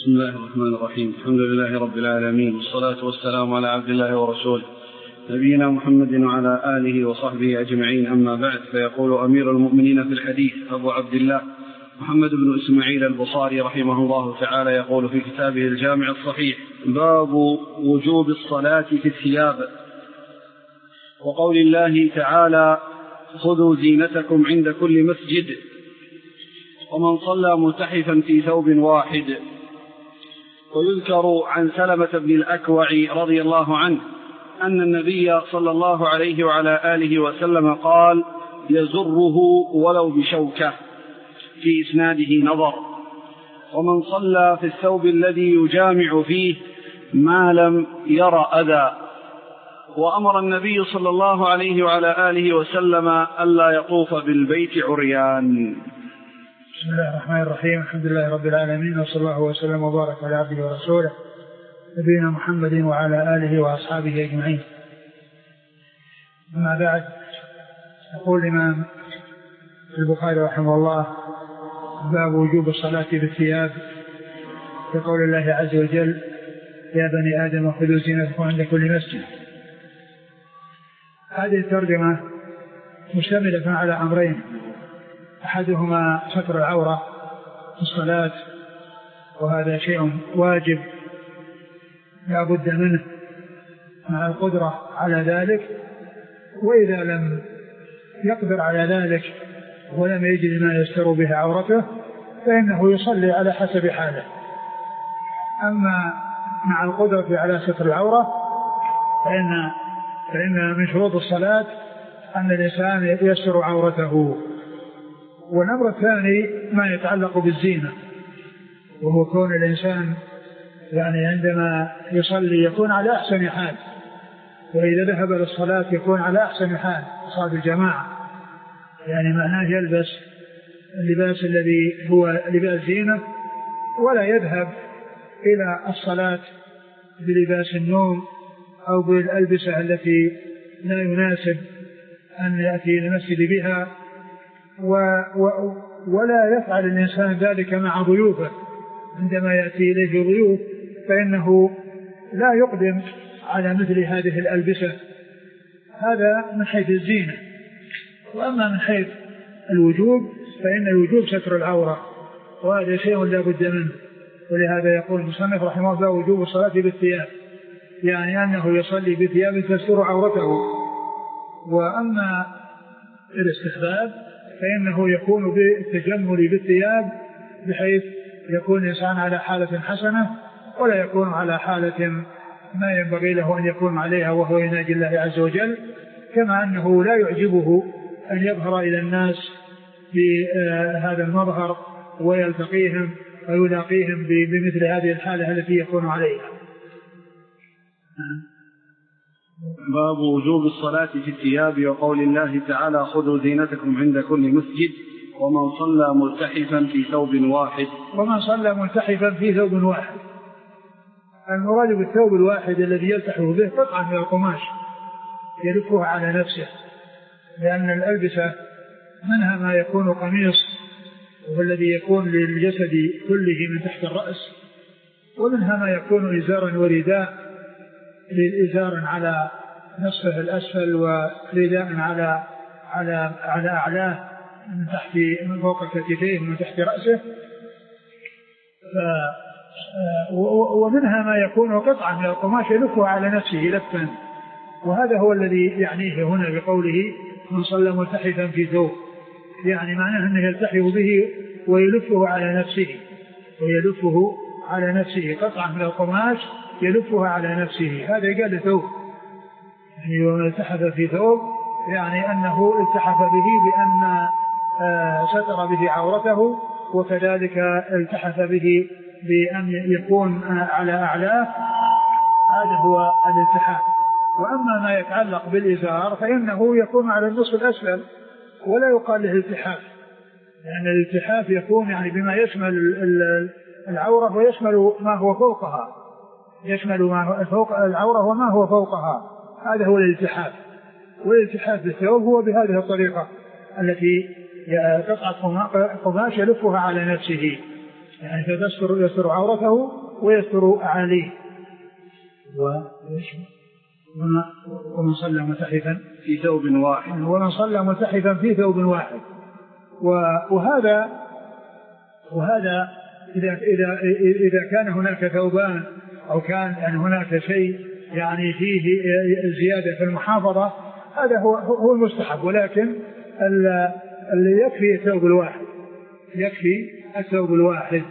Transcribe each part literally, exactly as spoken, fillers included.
بسم الله الرحمن الرحيم. الحمد لله رب العالمين، والصلاة والسلام على عبد الله ورسوله نبينا محمد وعلى آله وصحبه أجمعين، أما بعد. فيقول أمير المؤمنين في الحديث أبو عبد الله محمد بن إسماعيل البخاري رحمه الله تعالى يقول في كتابه الجامع الصحيح: باب وجوب الصلاة في الثياب، وقول الله تعالى: خذوا زينتكم عند كل مسجد، ومن صلى ملتحفا في ثوب واحد. ويذكر عن سلمة بن الأكوع رضي الله عنه أن النبي صلى الله عليه وعلى آله وسلم قال: يزره ولو بشوكة، في إسناده نظر. ومن صلى في الثوب الذي يجامع فيه ما لم ير أذى. وأمر النبي صلى الله عليه وعلى آله وسلم ألا يطوف بالبيت عريان. بسم الله الرحمن الرحيم. الحمد لله رب العالمين، وصلى الله وسلم وبارك على عبده ورسوله نبينا محمد وعلى آله وأصحابه أجمعين. أما بعد، يقول الإمام البخاري رحمه الله: باب وجوب الصلاة بالثياب، بقول الله عز وجل: يا بني آدم خذوا زينتكم عند كل مسجد. هذه الترجمة مشتملة على أمرين: أحدهما ستر العورة في الصلاة، وهذا شيء واجب لا بد منه مع القدرة على ذلك، وإذا لم يقدر على ذلك ولم يجد ما يستر به عورته فإنه يصلي على حسب حاله. أما مع القدرة على ستر العورة فإن, فإن من شروط الصلاة أن الإنسان يستر عورته. والأمر الثاني ما يتعلق بالزينة، وهو كون الإنسان يعني عندما يصلي يكون على أحسن حال، وإذا ذهب للصلاة يكون على أحسن حال صلاة الجماعة، يعني معناه يلبس اللباس الذي هو لباس زينة، ولا يذهب إلى الصلاة بلباس النوم أو بالألبسة التي لا يناسب أن يأتي المسجد بها. و و ولا يفعل الإنسان ذلك مع ضيوفه، عندما يأتي إليه ضيوف فإنه لا يقدم على مثل هذه الألبسة. هذا من حيث الزينة. وأما من حيث الوجوب فإن الوجوب ستر العورة، وهذا شيء لا بد منه. ولهذا يقول المصنف رحمه الله: وجوب الصلاة بالثياب، يعني أنه يصلي بثياب تستر عورته. وأما الاستحباب فإنه يكون بالتجمل بالثياب، بحيث يكون الإنسان على حالة حسنة ولا يكون على حالة ما ينبغي له أن يكون عليها، وهو يناجي الله عز وجل. كما أنه لا يعجبه أن يظهر إلى الناس بهذا المظهر ويلتقيهم ويلاقيهم بمثل هذه الحالة التي يكون عليها. باب وجوب الصلاة في الثياب، وقول الله تعالى: خذوا زينتكم عند كل مسجد، ومن صلى ملتحفا في ثوب واحد. ومن صلى ملتحفا في ثوب واحد، المراد بالثوب الواحد الذي يلتحف به قطعة من القماش يلفها على نفسه، لأن الألبسة منها ما يكون قميص وهو الذي يكون للجسد كله من تحت الرأس، ومنها ما يكون إزارا ورداء، إزار على نصفه الأسفل ورداء على على على أعلاه من تحت من فوق كتفيه ومن تحت رأسه. ف ومنها ما يكون قطعة من القماش يلفه على نفسه لفا، وهذا هو الذي يعنيه هنا بقوله: من صلى ملتحفا في ثوب، يعني معناه أنه يلتحف به ويلفه على نفسه ويلفه على نفسه قطعة من القماش يلفها على نفسه. هذا قال ثوب، يعني ومن التحف في ثوب يعني أنه التحف به بأن ستر به عورته، وكذلك التحف به بأن يكون على أعلاه. هذا هو الالتحاف. وأما ما يتعلق بالإزار فإنه يكون على النصف الأسفل ولا يقال له التحاف، لأن يعني الالتحاف يكون يعني بما يشمل العورة ويشمل ما هو فوقها، يشمل ما هو فوق العورة وما هو فوقها. هذا هو الالتحاف. والالتحاف بالثوب هو بهذه الطريقة التي قطعة قماش يلفها على نفسه. يعني فيستر يستر عورته ويستر أعاليه. ومن صلى ملتحفا في ثوب واحد ومن صلى ملتحفا في ثوب واحد. وهذا وهذا إذا إذا إذا كان هناك ثوبان أو كان يعني هناك شيء يعني فيه زيادة في المحافظة هذا هو هو المستحب، ولكن اللي يكفي الثوب الواحد يكفي الثوب الواحد.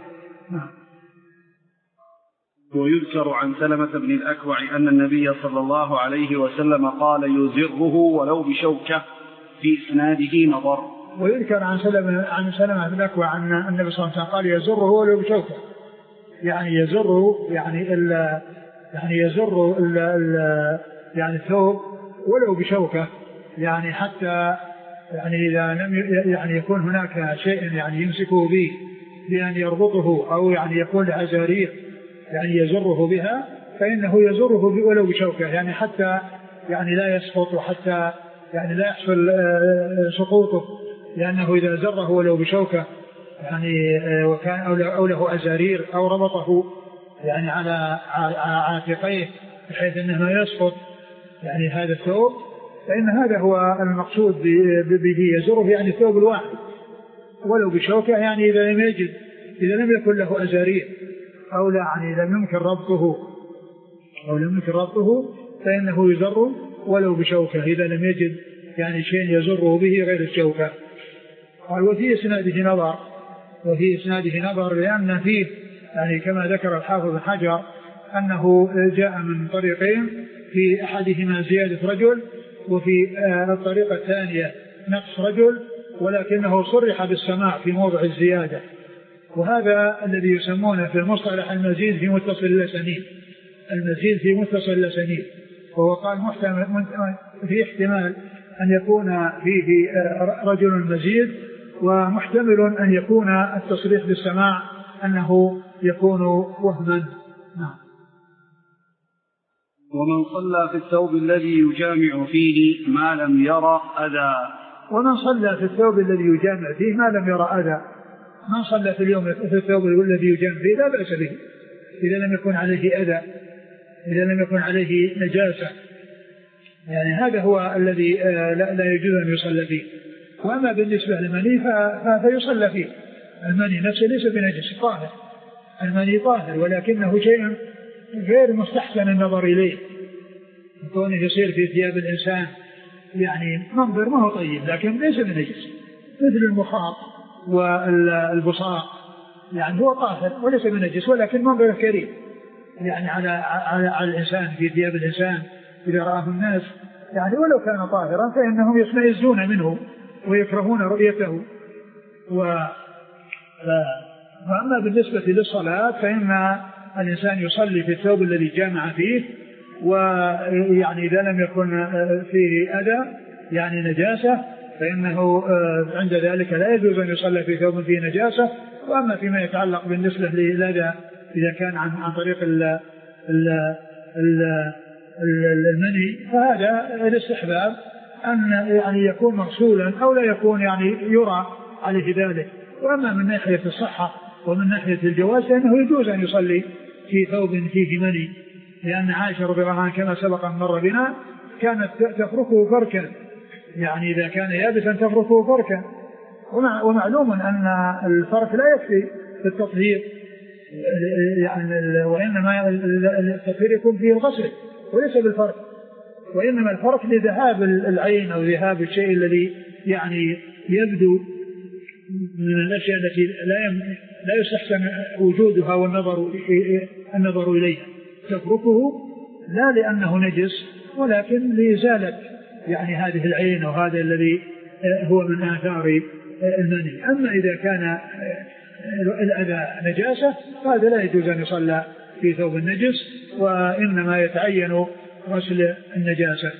ويذكر عن سلمة بن الأكوع أن النبي صلى الله عليه وسلم قال يزره ولو بشوكة في إسناده نظر. ويذكر عن سلمة عن سلمة بن الأكوع أن النبي صلى الله عليه وسلم قال يزره ولو بشوكة، يعني يزره يعني ال يعني يزر ال ال يعني الثوب ولو بشوكة، يعني حتى يعني إذا لم يعني يكون هناك شيء يعني يمسكه به بأن يربطه أو يعني يكون لعزارير يعني يزره بها فإنه يزره ولو بشوكة، يعني حتى يعني لا يسقط وحتى يعني لا يحصل سقوطه، لأنه إذا زره ولو بشوكة يعني وكان أو له أزارير أو ربطه يعني على عاتقيه بحيث أنه ما يسقط يعني هذا الثوب، فإن هذا هو المقصود به يزره، يعني الثوب الواحد ولو بشوكة، يعني إذا لم يجد إذا لم يكن له أزارير أو لا يعني لم يمكن ربطه أو لم يمكن ربطه فإنه يزر ولو بشوكة إذا لم يجد يعني شيء يزره به غير الشوكة. قال وفي إسناده نظر وفي إسناده نظر لأن فيه يعني كما ذكر الحافظ بن حجر أنه جاء من طريقين، في أحدهما زيادة رجل وفي الطريقة الثانية نقص رجل، ولكنه صرح بالسماع في موضع الزيادة، وهذا الذي يسمونه في المصطلح المزيد في متصل الأسانيد، المزيد في متصل الأسانيد، وهو قال محتمل في احتمال أن يكون فيه رجل مزيد، ومحتمل أن يكون التصريح بالسماع أنه يكون وهما. نعم. ومن صلى في الثوب الذي يجامع فيه ما لم يرى أذى. ومن صلى في الثوب الذي يجامع فيه ما لم يرى أذى، من صلى في اليوم في الثوب الذي يجامع فيه لا بأس به إذا لم يكن عليه أذى، إذا لم يكن عليه نجاسة، يعني هذا هو الذي لا يجوز أن يصلى فيه. وأما بالنسبة للمني فيصلى فيه، المني نفسه ليس بنجس طاهر، المني طاهر ولكنه شيء غير مستحسن النظر إليه، كونه يصير في ثياب الإنسان يعني منظر ما هو طيب، لكن ليس بنجس، مثل المخاط والبصاق يعني هو طاهر وليس بنجس، ولكن منظر كريم يعني على, على, على الإنسان في ثياب الإنسان إذا رآه الناس، يعني ولو كان طاهرا فإنهم يستيزون منه ويكرهون رؤيته. و... وأما بالنسبة للصلاة فإن الإنسان يصلي في الثوب الذي جامع فيه، ويعني إذا لم يكن فيه أذى يعني نجاسة فإنه عند ذلك لا يجوز أن يصلي في ثوب فيه نجاسة. وأما فيما يتعلق بالنسبة للأذى إذا كان عن, عن طريق ال ال ال المني فهذا الاستحباب أن يعني يكون مغسولا أو لا يكون يعني يرى عليه ذلك. وأما من ناحية الصحة ومن ناحية الجواز فإنه يجوز أن يصلي في ثوب فيه مني، لأن عائشة رضي الله عنها كما سبق أن مر بنا كانت تفركه فركا، يعني إذا كان يابسا تفركه فركا، ومعلوم أن الفرك لا يكفي في التطهير، يعني وإنما التطهير يكون فيه الغسل وليس بالفرك، وإنما الفرك لذهاب العين أو ذهاب الشيء الذي يعني يبدو من الأشياء التي لا لا يستحسن وجودها والنظر النظر إليها، تتركه لا لأنه نجس ولكن لإزالة يعني هذه العين وهذا الذي هو من آثار المني. أما إذا كان الأذى نجاسة فهذا لا يجوز أن يصلى في ثوب النجس، وإنما يتعين غسل النجاسة.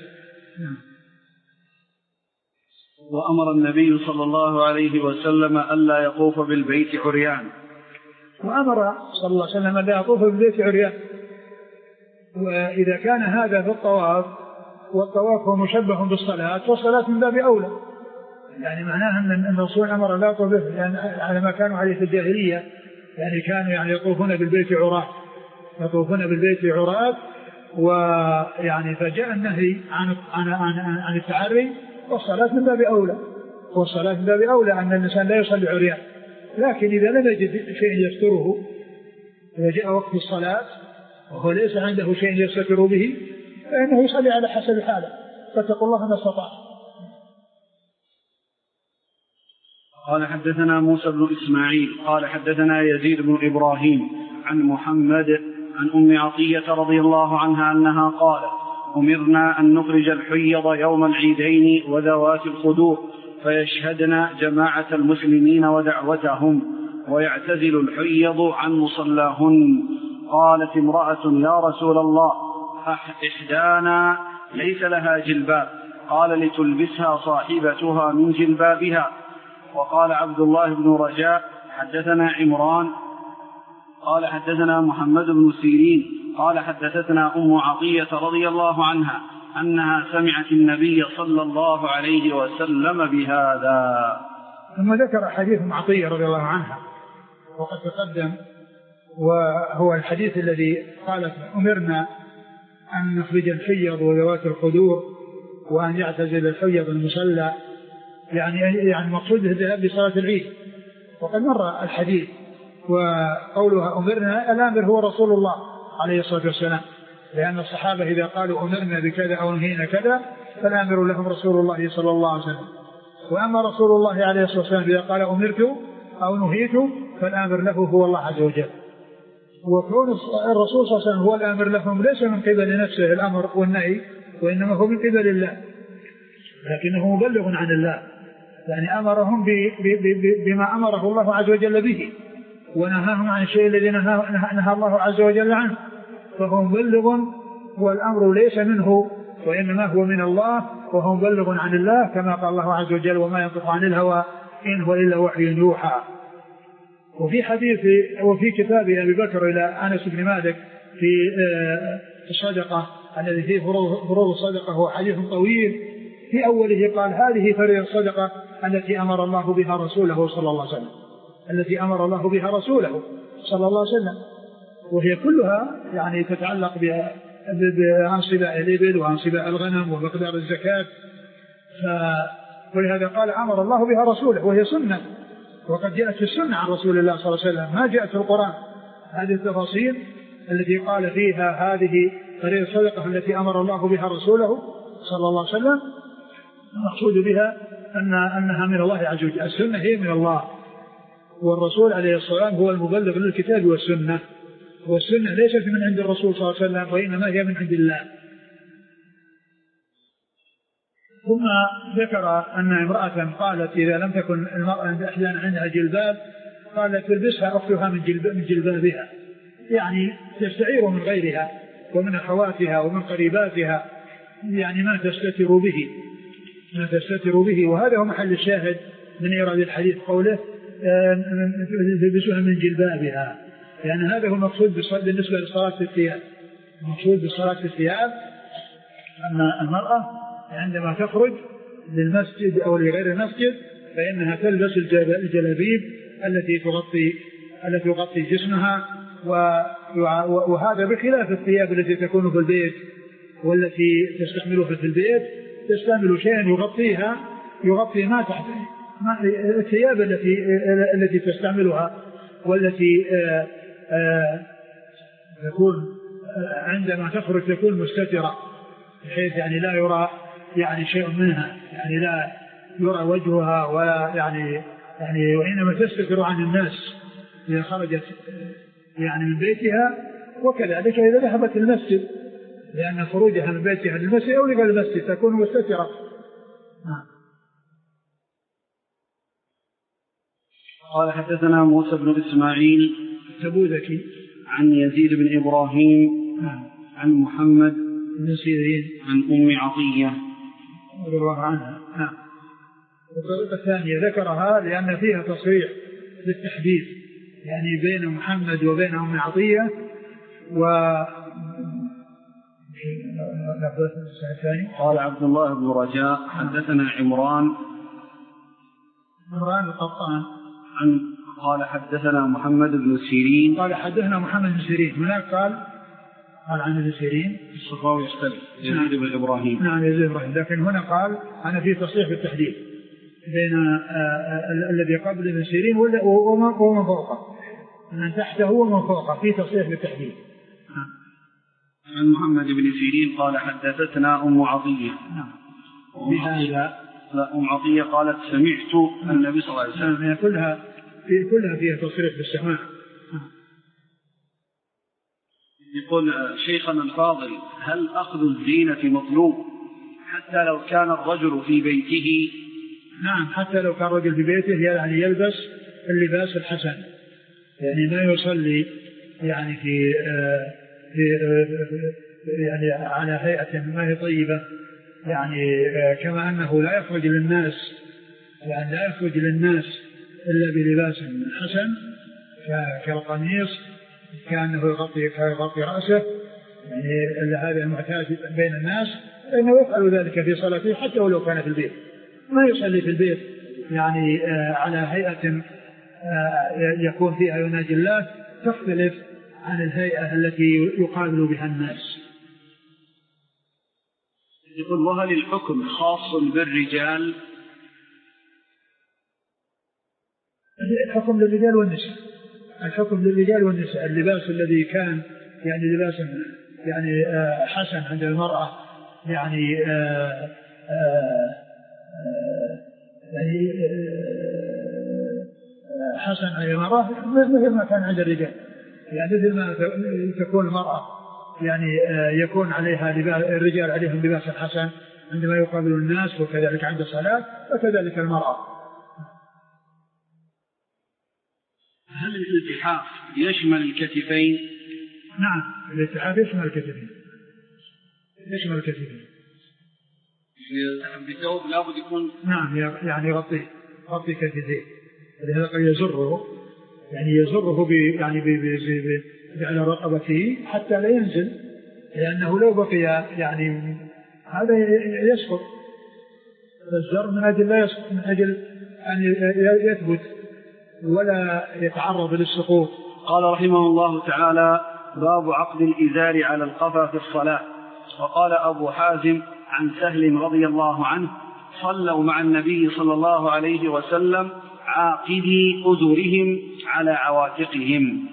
وأمر النبي صلى الله عليه وسلم ألا يطوف بالبيت عريان. وأمر صلى الله عليه وسلم ألا يطوف بالبيت عريان. وإذا كان هذا في الطواف والطواف هو مشبه بالصلاة والصلاة من باب أولى، يعني معناها أن الرسول أمر لا يطوف به يعني على ما كانوا عليه في الجاهلية يعني كانوا يعني يطوفون بالبيت عراة يطوفون بالبيت عراة ويعني فجاء النهي عن عن عن, عن التعري، والصلاة من باب أولى والصلاة من باب أولى أن الإنسان لا يصلي عريان. لكن إذا لم يجد شيء يستره، إذا جاء وقت الصلاة وهو ليس عنده شيء يستتر به، فإنه يصلي على حسب حاله، فاتقوا الله ما استطاع. قال حدثنا موسى بن إسماعيل قال حدثنا يزيد بن إبراهيم عن محمد عن أم عطية رضي الله عنها أنها قالت: أمرنا أن نخرج الحيض يوم العيدين وذوات الخدور فيشهدن جماعة المسلمين ودعوتهم ويعتزل الحيض عن مصلاهن. قالت امرأة: يا رسول الله، إحدانا ليس لها جلباب. قال: لتلبسها صاحبتها من جلبابها. وقال عبد الله بن رجاء: حدثنا عمران قال حدثنا محمد بن سيرين قال حدثتنا أم عطية رضي الله عنها أنها سمعت النبي صلى الله عليه وسلم بهذا. ثم ذكر حديث أم عطية رضي الله عنها وقد تقدم، وهو الحديث الذي قالت: أمرنا أن نخرج الحيض وذوات الخدور وأن يعتزل الحيض المصلى، يعني يعني مقصود الذهاب لصلاة العيد. وقد مر الحديث. وقولها أمرنا، الآمر هو رسول الله عليه الصلاة والسلام، لأن الصحابة إذا قالوا أمرنا بكذا أو نهينا كذا فالآمر لهم رسول الله صلى الله عليه وسلم. وأما رسول الله عليه الصلاة والسلام إذا قال أمرت أو نهيت فالآمر له هو الله عز وجل. وكون الرسول صلى الله عليه وسلم هو الآمر لهم ليس من قبل نفسه الأمر والنهي، وإنما هو من قبل الله، لكنه مبلغ عن الله، يعني أمرهم بما أمره الله عز وجل به، ونهاهم عن الشيء الذي نهى الله عز وجل عنه، فهو مبلغ، والأمر ليس منه وإنما هو من الله، وهو مبلغ عن الله، كما قال الله عز وجل: وما ينطق عن الهوى إن هو إلا وحي يوحى. وفي حديث وفي كتاب أبي بكر إلى أنس بن مالك في الصدقة الذي فيه فروض الصدقة، هو حديث طويل. في أوله قال: هذه فريضة الصدقة التي أمر الله بها رسوله صلى الله عليه وسلم التي أمر الله بها رسوله صلى الله عليه وسلم وهي كلها يعني تتعلق بأنصباء الإبل وأنصباء الغنم ومقدار الزكاة. ولهذا قال: أمر الله بها رسوله، وهي سنة، وقد جاءت في السنة عن رسول الله صلى الله عليه وسلم، ما جاءت في القرآن. هذه التفاصيل التي قال فيها هذه فريضة الصدقة التي أمر الله بها رسوله صلى الله عليه وسلم، المقصود بها أن أنها من الله عز وجل. السنة هي من الله، والرسول عليه الصلاة والسلام هو المبلغ للكتاب والسنة، والسنة ليست من عند الرسول صلى الله عليه وسلم، وإنما هي من عند الله. ثم ذكر أن امرأة قالت: إذا لم تكن المرأة أحيانا عندها جلباب قالت تلبسها أختها من, جلب من جلبابها، يعني تستعير من غيرها ومن أخواتها ومن قريباتها، يعني ما تستتر به ما تستتر به وهذا هو محل الشاهد من إيراد الحديث، قوله تلبسها من جلبابها، لأن يعني هذا هو المقصود بالنسبة لصلاة الثياب. المقصود بصلاة الثياب أن المرأة عندما تخرج للمسجد أو لغير المسجد فإنها تلبس الجلابيب التي تغطي التي تغطي جسمها، وهذا بخلاف الثياب التي تكون في البيت والتي تستعملها في البيت، تستعمل شيئا يغطيها يغطي ما تحت الثياب التي التي تستعملها، والتي تكون عندما تخرج تكون مستترة بحيث يعني لا يرى يعني شيء منها، يعني لا يرى وجهها ولا يعني يعني وإنما تستتر عن الناس إذا خرجت يعني من بيتها، وكذلك إذا ذهبت المسجد، لأن خروجها من بيتها للمسجد أو لغير المسجد تكون مستترة. قال: حدثنا موسى بن إسماعيل التبوذكي عن يزيد بن إبراهيم عن محمد بن سيرين عن أم عطية رضي الله عنها. نعم. والطريقة الثانية ذكرها لأن فيها تصريح للتحديث، يعني بين محمد وبين أم عطية. و قال عبد الله بن رجاء: حدثنا عمران عمران القطان عن قال حدثنا محمد بن سيرين قال حدثنا محمد بن سيرين. هناك قال قال عن ابن سيرين الصفاوي يختلف يزيد بن إبراهيم. نعم يزيد بن إبراهيم. لكن هنا قال أنا في تصحيح بالتحديد بين الذي قبل ابن سيرين ومن فوقه، من تحته ومن فوقه، في تصحيح بالتحديد. عن محمد بن سيرين قال حدثتنا أم عطية. نعم. بهذا لا أم عطية قالت سمعت النبي صلى الله عليه وسلم. نعم. كلها في كلها فيها تصريح بالسماع. يقول شيخنا الفاضل هل أخذ الزينة مطلوب حتى لو كان الرجل في بيته؟ نعم حتى لو كان الرجل في بيته يعني يلبس اللباس الحسن، يعني ما يصلي يعني في في يعني على هيئة ما هي طيبة، يعني كما أنه لا يخرج للناس يعني لا يخرج للناس إلا بلباس حسن كالقميص كأنه يغطي يغطي رأسه، يعني هذا المعتاد بين الناس، فإنه يفعل ذلك في صلاته حتى ولو كان في البيت، ما يصلي في البيت يعني على هيئة يكون فيها يناجي الله تختلف عن الهيئة التي يقابل بها الناس. يقول وهل الحكم خاص بالرجال؟ الحكم للرجال والنساء، الحكم للرجال والنساء. اللباس الذي كان يعني لباس يعني حسن عند المرأة يعني يعني حسن عند المرأة مثل ما كان عند الرجال، يعني مثل ما تكون المرأة يعني يكون عليها الرجال عليهم لباس حسن عندما يقابل الناس، وكذلك عند الصلاة، وكذلك المرأة. هل الالتحاف يشمل الكتفين؟ نعم الالتحاف يشمل الكتفين، يشمل الكتفين. بثوب لابد يكون نعم يعني يغطي يغطي كتفيه، لهذا قد يزره يعني يزره ب يعني ب ب ب على رقبته حتى لا ينزل، لأنه لو بقي يعني هذا يسقط، الزر من أجل لا يسقط، من أجل أن يثبت ولا يتعرض للسقوط. قال رحمه الله تعالى باب عقد الإزار على القفا في الصلاة. وقال أبو حازم عن سهل رضي الله عنه صلوا مع النبي صلى الله عليه وسلم عاقدي أزرهم على عواتقهم.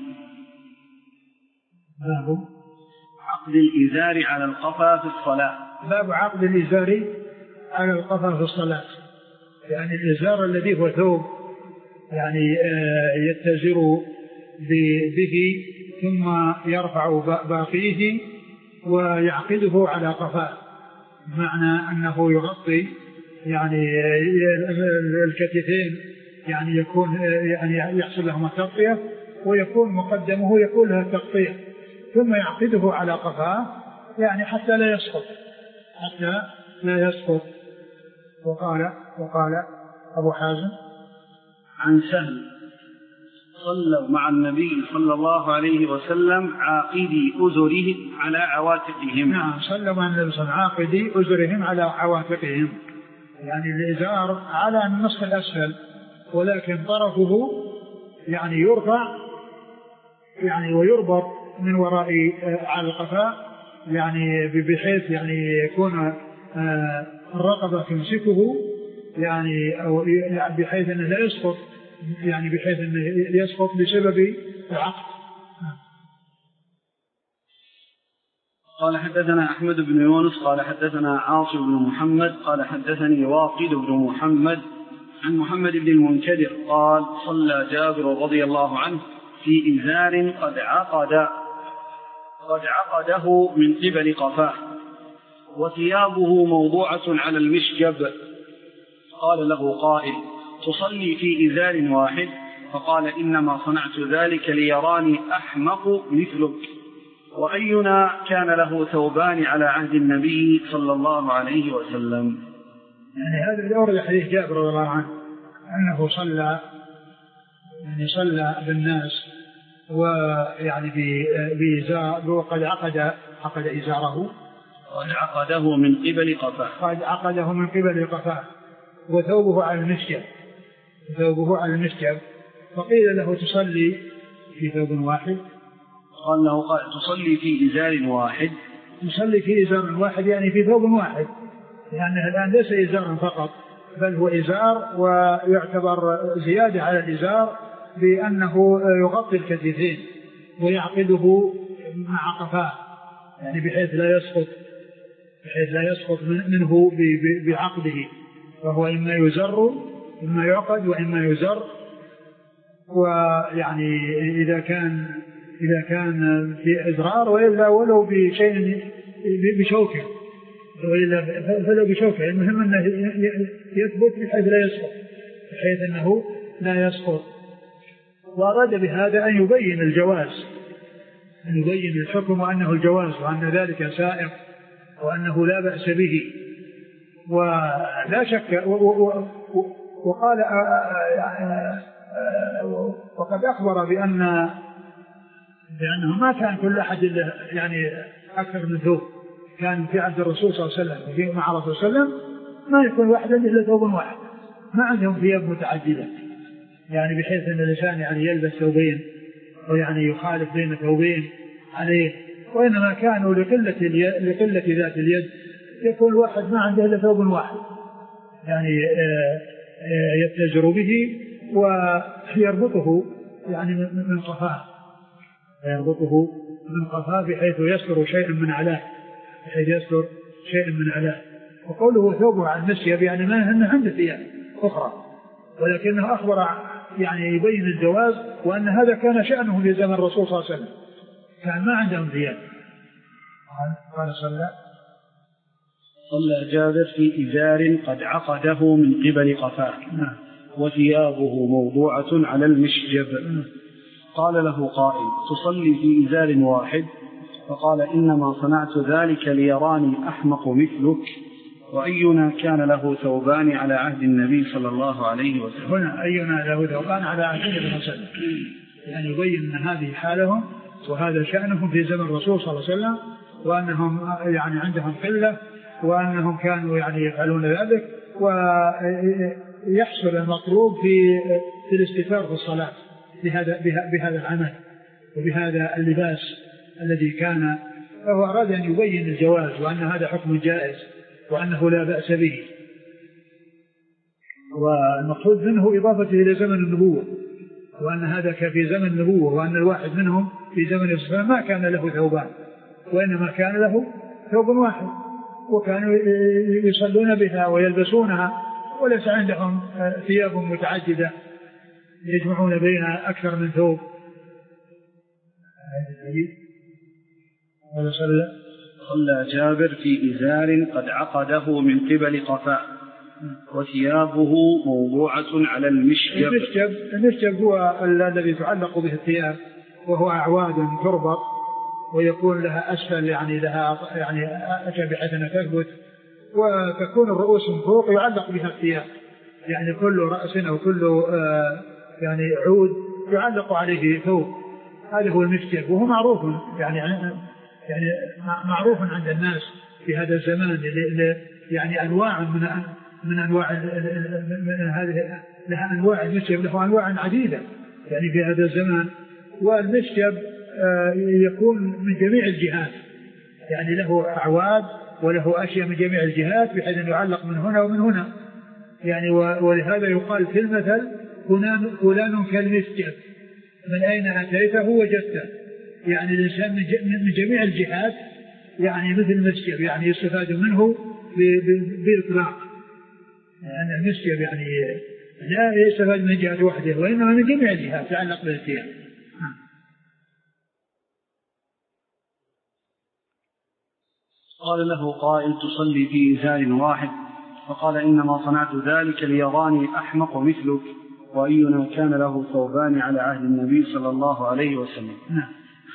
باب عقد الإزار على القفا في الصلاة. باب عقد الإزار على القفا في الصلاة، يعني الإزار الذي هو ثوب يعني يتزر به ثم يرفع باقيه ويعقده على قفاه، بمعنى أنه يغطي يعني الكتفين، يعني يكون يعني يحصل لهم التغطية، ويكون مقدمه يكون له التغطية، ثم يعقده على قفاه يعني حتى لا يسقط حتى لا يسقط. وقال وقال أبو حازم عن سهل صلوا مع النبي صلى الله عليه وسلم عاقدي أزرهم على عواتقهم. نعم صلوا مع النبي صلى الله عليه وسلم عاقدي أزرهم على عواتقهم، يعني الإزار على النصف الأسفل ولكن طرفه يعني يرفع يعني ويربط من وراء على القفاء، يعني بحيث يعني يكون الرقبة تمسكه يعني أو بحيث أنه لا يسقط، يعني بحيث أنه يسقط بسبب العقد. قال حدثنا أحمد بن يونس قال حدثنا عاصم بن محمد قال حدثني واقد بن محمد عن محمد بن المنكدر قال صلى جابر رضي الله عنه في إزار قد عقد قد عقده من قبل قفاه وثيابه موضوعة على المشجب. قال له قائل تصلي في إزار واحد؟ فقال إنما صنعت ذلك ليراني أحمق مثلك، وأينا كان له ثوبان على عهد النبي صلى الله عليه وسلم. يعني هذا اللي أورد حديث جابر رضي الله عنه أنه صلى يعني صلى بالناس ويعني بإزار وقد عقد عقد إزاره قد عقده من قبل قفاه قد عقده من قبل قفاه وثوبه على المشجب ثوبه على المشجب فقيل له تصلي في ثوب واحد؟ قال له قال تصلي في إزار واحد. تصلي في إزار واحد يعني في ثوب واحد، لأنه الآن ليس إزار فقط بل هو إزار، ويعتبر زيادة على الإزار بأنه يغطي الكتفين ويعقده مع قفاه، يعني بحيث لا يسقط بحيث لا يسقط منه بعقده، فهو إما يزر إما يعقد وإما يزر. ويعني إذا كان إذا كان في إزرار وإلا ولو بشيء بشوكه وإلا فلو بشوكه، المهم أنه يثبت بحيث لا يسقط بحيث أنه لا يسقط. وأراد بهذا أن يبين الجواز، أن يبين الحكم وأنه الجواز وأن ذلك سائق وأنه لا بأس به. ولا شك وقال وقد أخبر بأن بأنه ما كان كل أحد يعني أكثر من ثوب، كان في عهد الرسول صلى الله عليه وسلم وفي مع الرسول صلى الله عليه وسلم ما يكون واحدا إلا ثوب واحد، ما عندهم ثياب متعددة، يعني بحيث أن الإنسان يعني يلبس ثوبين ويعني يخالف بين ثوبين عليه، وإنما كانوا لقلة لقلة ذات اليد يكون الواحد ما عنده إلا ثوب واحد، يعني يتجر به ويربطه يعني من قفاه يربطه من قفاه بحيث يستر شيئا من علاه بحيث يستر شيئا من علاه. وقوله ثوبه عن مسيب يعني ما أنه عنده ثياب أخرى، ولكنه أخبر يعني يبين الجواز وأن هذا كان شأنه في زمن الرسول صلى الله عليه وسلم، كان ما عندهم ثياب. قال صلى صلى جابر في إزار قد عقده من قبل قفاه وثيابه موضوعة على المشجب. قال له قائل تصلي في إزار واحد؟ فقال إنما صنعت ذلك ليراني أحمق مثلك، وأينا كان له ثوبان على عهد النبي صلى الله عليه وسلم. هنا أينا له ثوبان على عهد النبي صلى الله عليه وسلم، يعني يبين أن هذه حالهم وهذا شأنهم في زمن الرسول صلى الله عليه وسلم، وأنهم يعني عندهم قلة وأنهم كانوا يعني يفعلون ذلك، ويحصل المطلوب في في الاستتار في الصلاة بهذا بهذا العمل وبهذا اللباس الذي كان. فهو أراد أن يبين الجواز وأن هذا حكم جائز وأنه لا بأس به، والمقصود منه إضافته إلى زمن النبوة، وأن هذا كان في زمن النبوة، وأن الواحد منهم في زمن الإسلام ما كان له ثوبان وإنما كان له ثوب واحد، وكانوا يصلون بها ويلبسونها وليس عندهم ثياب متعددة يجمعون بينها أكثر من ثوب. صلى صلى جابر في إزار قد عقده من قبل قفاء وثيابه موضوعة على المشجب. المشجب, المشجب هو الذي تعلق به الثياب، وهو أعواد تربط ويكون لها أسفل يعني لها يعني أشياء بحيث أنها تثبت، وتكون الرؤوس من فوق يعلق بها الثياب، يعني كل رأس أو كل آه يعني عود يعلق عليه ثوب. هذا هو المشجب، وهو معروف يعني يعني معروف عند الناس في هذا الزمان، يعني أنواع من من أنواع من هذه لها أنواع المشجب، له أنواع عديدة يعني في هذا الزمان. والمشجب يكون من جميع الجهات، يعني له أعواد وله أشياء من جميع الجهات بحيث أن يعلق من هنا ومن هنا، يعني ولهذا يقال في المثل فلان كالمشجب من أين أتيته وجدته، يعني الإنسان من جميع الجهات يعني مثل المشجب، يعني يستفاد منه بإطلاق، يعني المشجب يعني لا يستفاد من جهة واحدة وإنما من جميع الجهات يعلق بالثياب. قال له قائل تصلي في إزار واحد؟ فقال إنما صنعت ذلك ليراني أحمق مثلك، وأينا كان له ثوبان على عهد النبي صلى الله عليه وسلم. نعم.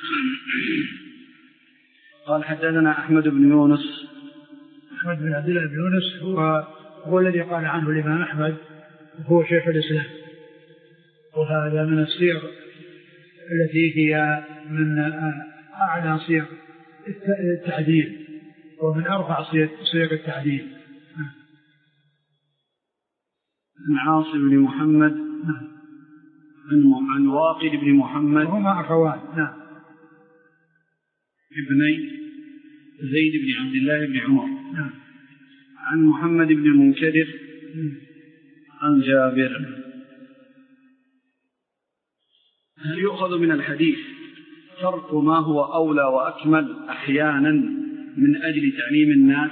قال حدثنا أحمد بن يونس. أحمد بن عبد الله بن يونس هو, هو الذي قال عنه الإمام أحمد هو شيخ الإسلام، وهذا من السير التي هي من أعلى سير التعديل ومن أرفع صيغ التعديل. عن عاصم بن محمد عن واقد بن محمد هما أخوان. نعم. ابني زيد بن عبد الله بن عمر. نعم. عن محمد بن المنكدر عن جابر. هل يؤخذ من الحديث ترك ما هو أولى وأكمل أحيانا من أجل تعليم الناس؟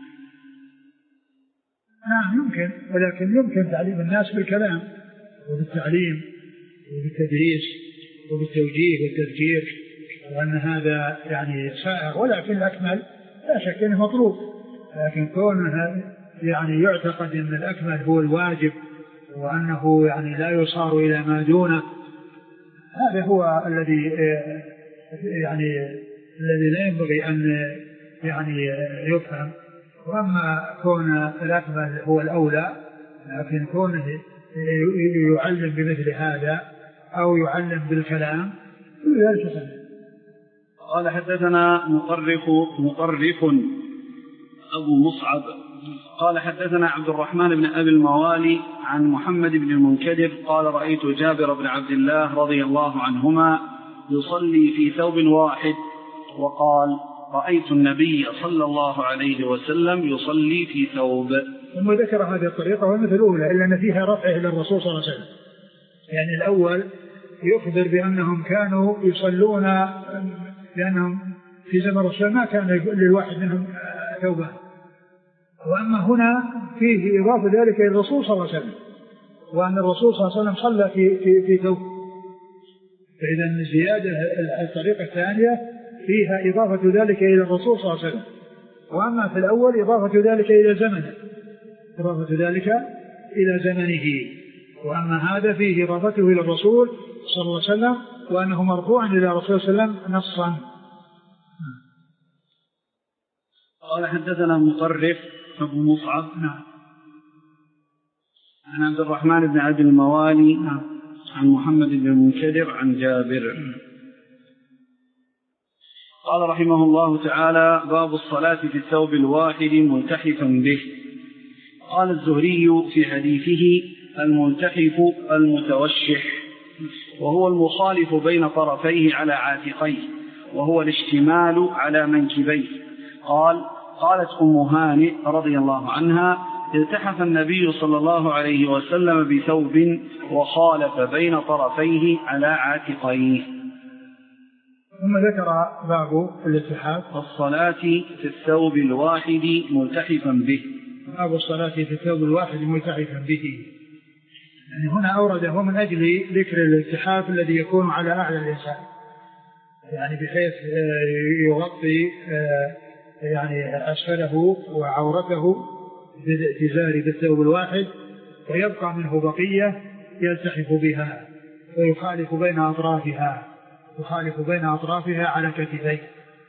نعم يمكن، ولكن يمكن تعليم الناس بالكلام وبالتعليم وبالتدريس وبالتوجيه والتذكير، وأن هذا يعني سائر، ولكن الأكمل لا شك أنه مطلوب، لكن كونه يعني يعتقد أن الأكمل هو الواجب وأنه يعني لا يصار إلى ما دونه، هذا هو الذي يعني الذي لا ينبغي أن يعني يفهم. وأما كون الأكمل هو الأولى، لكن كونه يعلم بمثل هذا أو يعلم بالكلام لا يتسمى. قال حدثنا مطرف مطرف أبو مصعب قال حدثنا عبد الرحمن بن أبي الموالي عن محمد بن المنكدر قال رأيت جابر بن عبد الله رضي الله عنهما يصلي في ثوب واحد، وقال رأيت النبي صلى الله عليه وسلم يصلي في ثوب. ثم ذكر هذه الطريقة ومثل الأولى إلا أن فيها رفعه إلى الرسول صلى الله عليه وسلم، يعني الأول يخبر بأنهم كانوا يصلون، لأنهم في زمن الرسول ما كان للواحد منهم ثوبان، وأما هنا فيه إضافة ذلك إلى الرسول صلى الله عليه وسلم، وأن الرسول صلى الله عليه وسلم صلى في في في ثوب، فإذا الزيادة الطريقة الثانية فيها إضافة ذلك إلى الرسول صلى الله عليه وسلم، وأما في الأول إضافة ذلك إلى زمنه، إضافة ذلك إلى زمنه، وأما هذا فيه إضافته إلى الرسول صلى الله عليه وسلم وأنه مرفوع إلى الرسول صلى الله عليه وسلم نصا. قال حدثنا مطرف أبو مصعب نعم. عن عبد الرحمن بن عبد الموالي نعم. عن محمد بن المنكدر عن جابر. قال رحمه الله تعالى باب الصلاة في الثوب الواحد ملتحفا به. قال الزهري في حديثه الملتحف المتوشح، وهو المخالف بين طرفيه على عاتقيه، وهو الاشتمال على منكبيه. قال قالت أم هانئ رضي الله عنها التحف النبي صلى الله عليه وسلم بثوب وخالف بين طرفيه على عاتقيه. ثم ذكر باب الالتحاف الصلاة في الثوب الواحد ملتحفا به. باب الصلاة في الثوب الواحد ملتحفا به، يعني هنا أورده من أجل ذكر الالتحاف الذي يكون على أعلى الإنسان، يعني بحيث يغطي يعني أسفله وعورته بالاتزار بالثوب الواحد، ويبقى منه بقية يلتحف بها ويخالف بين أطرافها يخالف بين أطرافها على كتفيه.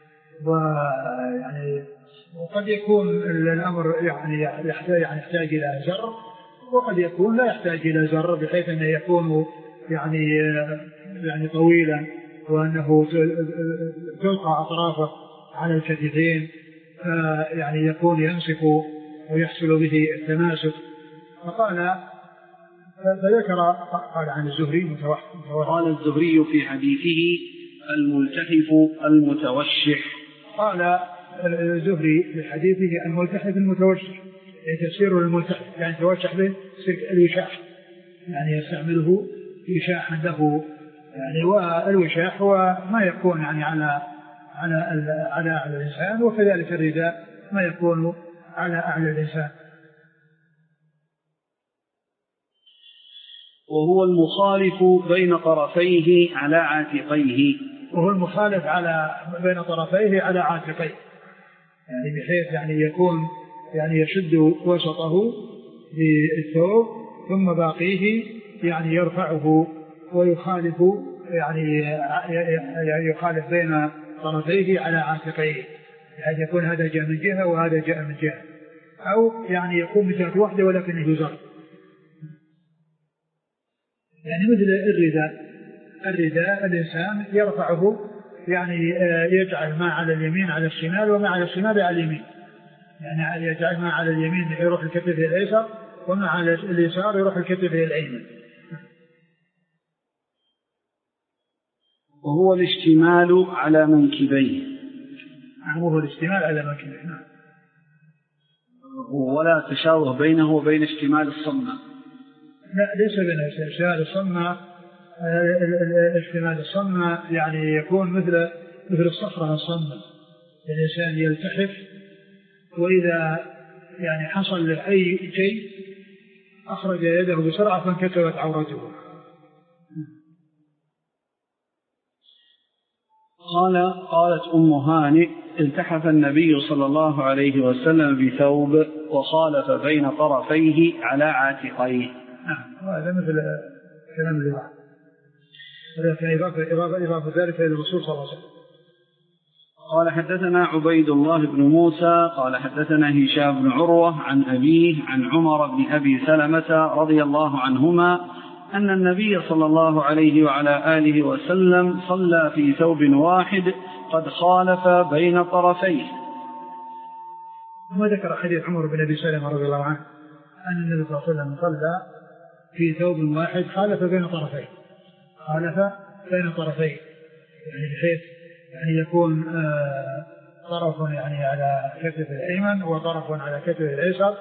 ويعني وقد يكون الأمر يعني يحتاج يعني يحتاج إلى زر، وقد يكون لا يحتاج إلى زر، بحيث أنه يكون يعني يعني طويلا، وأنه تلقى أطرافه على الكتفين، يعني يكون ينسف ويحصل به التماسك. فقال فذكر قال عن الزهري متوحد. قال الزهري في حديثه الملتحف المتوشح. قال الزهري في حديثه الملتحف المتوشح، تفسير الملتحف يعني توشح به الوشاح، يعني يستعمله وشاحا له، يعني والوشاح هو ما يكون يعني على على على أعلى الإنسان، وكذلك الرداء ما يكون على أعلى الإنسان. وهو المخالف بين طرفيه على عاتقيه. وهو المخالف على بين طرفيه على عاتقيه، يعني بحيث يعني يكون يعني يشد وسطه بالثوب ثم باقيه يعني يرفعه ويخالف يعني يخالف بين طرفيه على عاتقيه، بحيث يكون هذا جاء من جهة وهذا جاء من جهة، أو يعني يكون من جهة واحدة ولكنه يزر، يعني مثل الرداء. الرداء الإنسان يرفعه يعني يجعل ما على اليمين على الشمال وما على الشمال على اليمين، يعني يجعل ما على اليمين يروح الكتف الأيسر وما على اليسار يروح الكتف الأيمن. وهو الاشتمال على منكبيه. وهو الاشتمال على منكبيه. نعم. ولا تشابه بينه وبين اشتمال الصمة. لا، ليس بين اشتمال الصمة. اشتمال الصمة يعني يكون مثل مثل الصخرة الصمة، الإنسان يلتحف، وإذا يعني حصل له أي شيء أخرج يده بسرعة فانكتبت عورته. قال قالت أم هانئ: التحف النبي صلى الله عليه وسلم بثوب وخالف بين طرفيه على عاتقيه. نعم، هذا مثل كلام اللي بعد، ولكن إضافة إضافة ذلك إلى الرسول صلى الله عليه وسلم. قال حدثنا عبيد الله بن موسى قال حدثنا هشام بن عروة عن أبيه عن عمر بن أبي سلمة رضي الله عنهما أن النبي صلى الله عليه وعلى آله وسلم صلى في ثوب واحد قد خالف بين طرفيه. ثم ذكر حديث عمر بن أبي سلمة رضي الله عنه أن النبي صلى الله عليه وسلم صلى في ثوب واحد خالف بين طرفيه، خالف بين طرفيه يعني بحيث يعني يكون آه طرف يعني على كتفه الأيمن وطرف على كتفه الأيسر.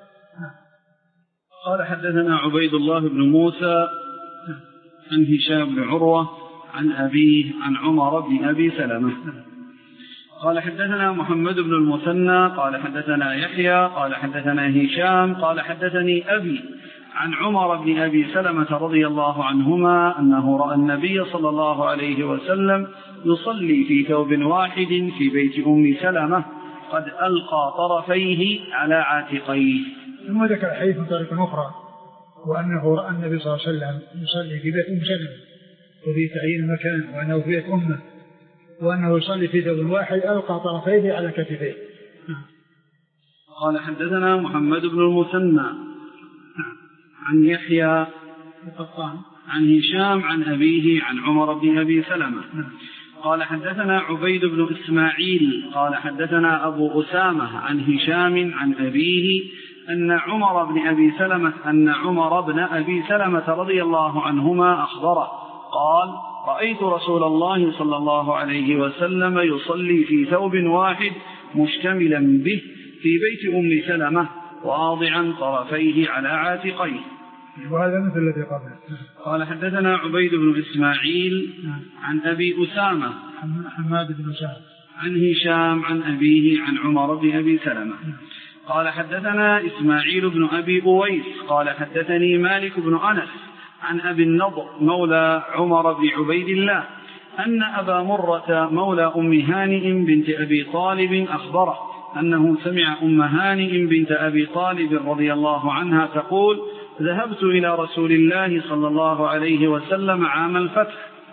قال حدثنا عبيد الله بن موسى عن هشام بن عروة عن أبيه عن عمر بن أبي سلمة قال حدثنا محمد بن المثنى قال حدثنا يحيى قال حدثنا هشام قال حدثني أبي عن عمر بن أبي سلمة رضي الله عنهما أنه رأى النبي صلى الله عليه وسلم يصلي في ثوب واحد في بيت أم سلمة قد ألقى طرفيه على عاتقيه. ثم ذكر حديث من طريق أخرى وأنه رأى النبي صلى الله عليه وسلم يصلي في بيت أم سلمة وفي تعيين مكان وأنه في بيت أمه وأنه يصلي في ثوب واحد ألقى طرفيه على كتفيه. قال حدثنا محمد بن المثنى عن يحيى عن هشام عن أبيه عن عمر بن أبي سلمة قال حدثنا عبيد بن إسماعيل قال حدثنا أبو أسامة عن هشام عن أبيه أن عمر بن أبي سلمة أن عمر بن أبي سلمة رضي الله عنهما أخبره قال: رأيت رسول الله صلى الله عليه وسلم يصلي في ثوب واحد مشتملا به في بيت أم سلمة واضعا طرفيه على عاتقيه. وهذا مثل الذي قبله. قال حدثنا عبيد بن إسماعيل عن أبي أسامة حماد بن أسامة عن هشام عن أبيه عن عمر بن أبي سلمة قال حدثنا إسماعيل بن أبي أويس قال حدثني مالك بن أنس عن أبي النضر مولى عمر بن عبيد الله أن أبا مرة مولى أم هانئ بنت أبي طالب أخبره أنه سمع أم هانئ بنت أبي طالب رضي الله عنها تقول: ذهبت إلى رسول الله صلى الله عليه وسلم عام الفتح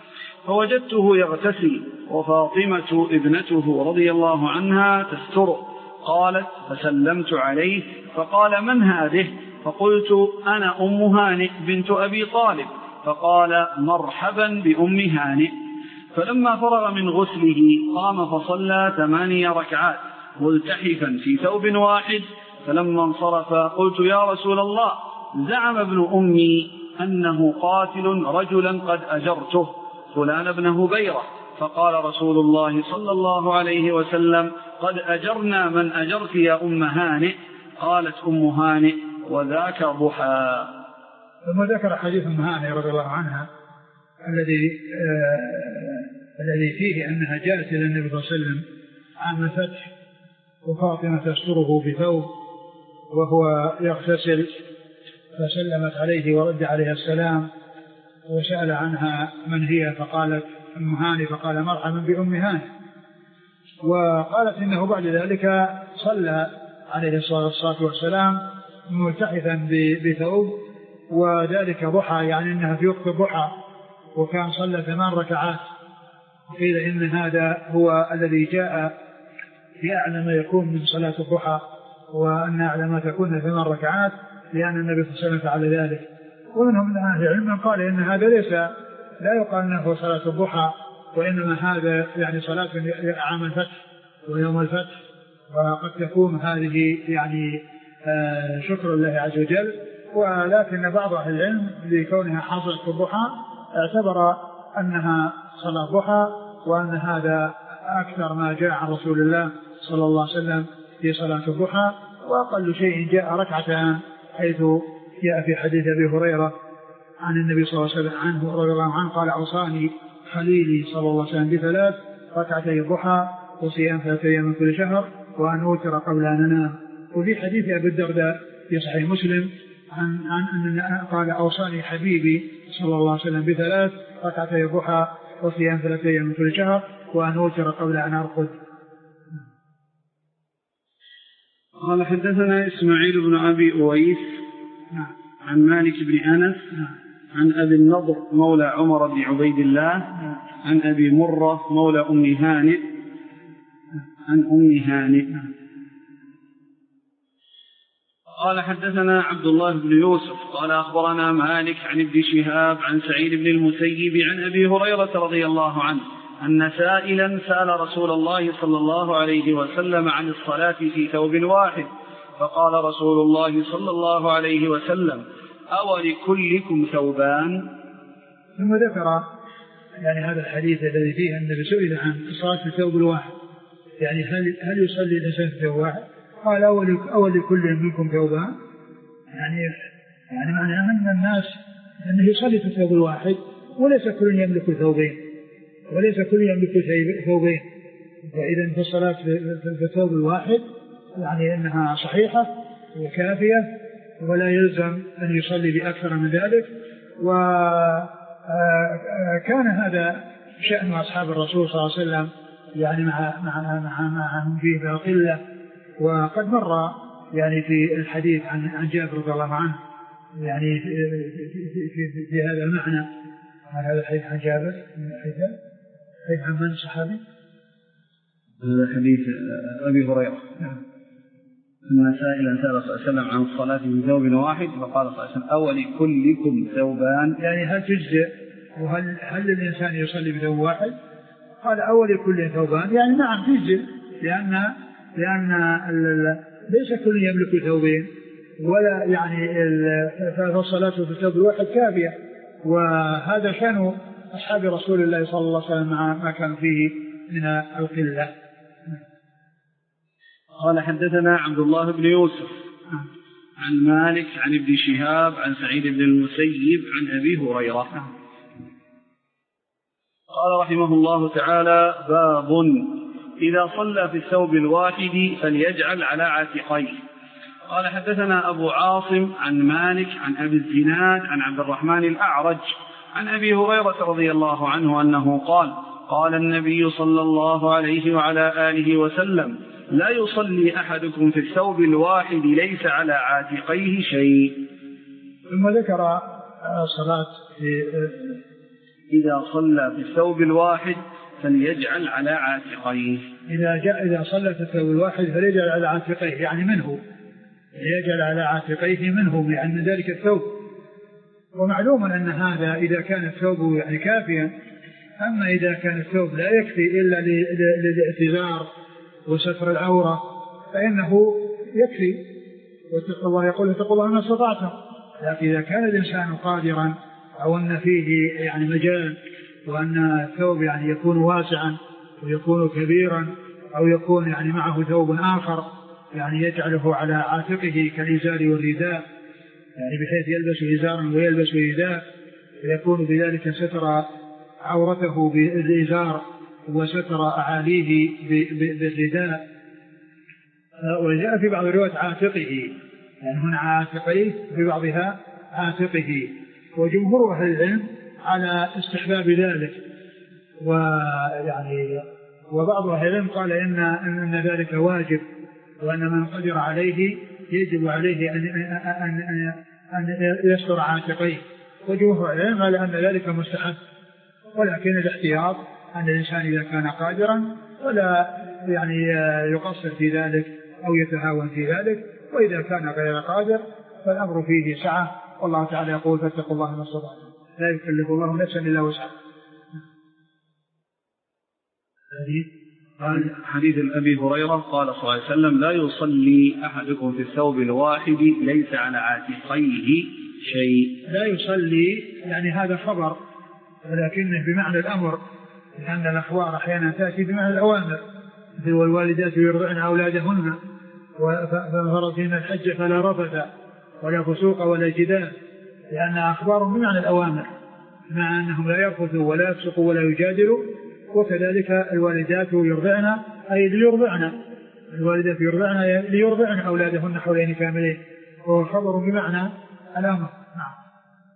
فوجدته يغتسل وفاطمة ابنته رضي الله عنها تستره. قالت: فسلمت عليه فقال: من هذه؟ فقلت: أنا أم هانئ بنت أبي طالب. فقال: مرحبا بأم هانئ. فلما فرغ من غسله قام فصلى ثماني ركعات ملتحفا في ثوب واحد. فلما انصرف قلت: يا رسول الله، زعم ابن أمي أنه قاتل رجلا قد أجرته فلان بن هبيرة. فقال رسول الله صلى الله عليه وسلم: قد أجرنا من أجرت يا أم هانئ. قالت أم هانئ: وذاك ضحى. ثم ذكر حديث أم هانئ رضي الله عنها الذي آه الذي فيه أنها جاءت إلى النبي صلى الله عليه وسلم عام الفتح وفاطمة تستره بثوب وهو يغتسل، فسلمت عليه ورد عليها السلام وسأل عنها من هي، فقالت أم هانئ، فقال: مرحبا بأم هانئ. وقالت إنه بعد ذلك صلى عليه الصلاة والسلام ملتحفا بثوب وذلك ضحى، يعني إنها في وقت الضحى، وكان صلى ثمان ركعات. وقيل إن هذا هو الذي جاء في أعلى ما يكون من صلاة الضحى، وأن أعلى ما تكون ثمان ركعات، لأن النبي صلى الله عليه وسلم فعل ذلك. ومنهم من أهل العلم قال إن هذا ليس لا يقال أنه صلاة الضحى، وإنما هذا يعني صلاة عام الفتح ويوم الفتح، وقد تكون هذه يعني آه شكر الله عز وجل. ولكن بعض أهل العلم لكونها حصلت في الضحى اعتبر أنها صلاة ضحى، وأن هذا أكثر ما جاء عن رسول الله صلى الله عليه وسلم في صلاة الضحى، وأقل شيء جاء ركعتان، حيث جاء في حديث أبي هريرة عن النبي صلى الله عليه وسلم عنه رضي الله عنه قال: أوصاني خليلي صلى الله عليه وسلم بثلاث: ركعتي الضحى، وصيام ثلاثة أيام من كل شهر، وأن أوتر قبل أن أنام. وفي حديث أبي الدرداء في صحيح مسلم عن عن أن قال: أوصاني حبيبي صلى الله عليه وسلم بثلاث: ركعتي الضحى، وصيام ثلاثة أيام من كل شهر، وأن أوتر قبل أن أرقد. قال: حدثنا إسماعيل بن أبي أويس عن مالك بن أنس عن أبي النضر مولى عمر بن عبيد الله عن أبي مرة مولى أم هانئ عن أم هانئ قال: حدثنا عبد الله بن يوسف قال: أخبرنا مالك عن ابن شهاب عن سعيد بن المسيب عن أبي هريرة رضي الله عنه أن سائلا سأل رسول الله صلى الله عليه وسلم عن الصلاة في ثوب واحد، فقال رسول الله صلى الله عليه وسلم: أولكلكم ثوبان؟ ثم ذكر يعني هذا الحديث الذي فيه النبي سئل عن الصلاة في الثوب الواحد، يعني هل هل يصلي الإنسان في ثوب واحد؟ قال: أول لكل منكم ثوبان، يعني يعني معناه أن الناس أنه يصلي في الثوب الواحد، وليس كل يملك ثوبين، وليس كل يملك ثوبين. فإذا في الصلاة في الثوب الواحد يعني أنها صحيحة وكافية، ولا يلزم أن يصلي بأكثر من ذلك. وكان هذا شأن أصحاب الرسول صلى الله عليه وسلم يعني مع مع مع معهم فيه بقلة. وقد مر يعني في الحديث عن عن جابر رضي الله عنه يعني في, في, في, في هذا المعنى. هذا الحديث عن جابر حديث عن من الصحابي؟ حديث أبي هريرة أن سائلا سأل صلى الله عليه وسلم عن الصلاة في ثوب واحد، فقال صلى الله عليه وسلم: أولكلكم ثوبان؟ يعني هل تجزئ وهل هل الإنسان يصلي بثوب واحد؟ قال: أولكل ثوبان، يعني نعم تجزئ، لأن لأن ليس كل يملك ثوبين، ولا يعني فالصلاة في الثوب الواحد كافية. وهذا كانوا أصحاب رسول الله صلى الله عليه وسلم مع ما كان فيه من القلة. قال: حدثنا عبد الله بن يوسف عن مالك عن ابن شهاب عن سعيد بن المسيب عن أبي هريرة قال رحمه الله تعالى: باب إذا صلى في الثوب الواحد فليجعل على عاتقيه. قال: حدثنا أبو عاصم عن مالك عن أبي الزناد عن عبد الرحمن الأعرج عن أبي هريرة رضي الله عنه أنه قال: قال النبي صلى الله عليه وعلى آله وسلم: لا يصلي أحدكم في الثوب الواحد ليس على عاتقيه شيء. ثم ذكر صلاة إذا صلى في الثوب الواحد فليجعل على عاتقيه. إذا جاء إذا صلى في الثوب الواحد فليجعل على عاتقيه، يعني منه، يجعل على عاتقيه منه، يعني من ذلك الثوب. ومعلوم أن هذا إذا كان الثوب يعني كافيا. أما إذا كان الثوب لا يكفي إلا للاعتذار وستر العورة فإنه يكفي. واتقوا الله، يقول: اتقوا الله ما استطعتم. لكن إذا كان الإنسان قادرا، أو أن فيه يعني مجال، وأن الثوب يعني يكون واسعا ويكون كبيرا، أو يكون يعني معه ثوب آخر يعني يجعله على عاتقه كالإزار والرداء، يعني بحيث يلبس إزارا ويلبس رداء، ويكون بذلك ستر عورته بالإزار وستر أعاليه بالرداء. وجاء في بعض الروايات عاتقه، يعني هنا عاتقيه، في بعضها عاتقه. وجمهور أهل العلم على استحباب ذلك، ويعني وبعض أهل العلم قال إن, إن ذلك واجب، وأن من قدر عليه يجب عليه أن, أن, أن, أن يستر عاتقيه. وجمهور أهل العلم قال أن ذلك مستحب، ولكن الاحتياط أن الإنسان إذا كان قادرا ولا يعني يقصر في ذلك أو يتهاون في ذلك، وإذا كان غير قادر فالأمر فيه سعة. والله تعالى يقول: فاتقوا الله ما استطعتم، لا يكلف الله نفسا إلا وسعها. قال: حديث أبي هريرة قال صلى الله عليه وسلم: لا يصلي أحدكم في الثوب الواحد ليس على عاتقيه شيء. لا يصلي يعني هذا خبر، ولكنه بمعنى الأمر، لأن الأخبار أحيانا تأتي بمعنى الأوامر، والوالدات يرضعن أولادهن ففرض فيهن الحج فلا رفث ولا فسوق ولا جدال، لأنها أخبار بمعنى الأوامر، مع أنهم لا يرفثوا ولا يفسقوا ولا يجادلوا. وكذلك الوالدات يرضعن أي ليرضعن، الوالدات يرضعن ليرضعن أولادهن حولين كاملين، وهو خبر بمعنى الأمر. نعم.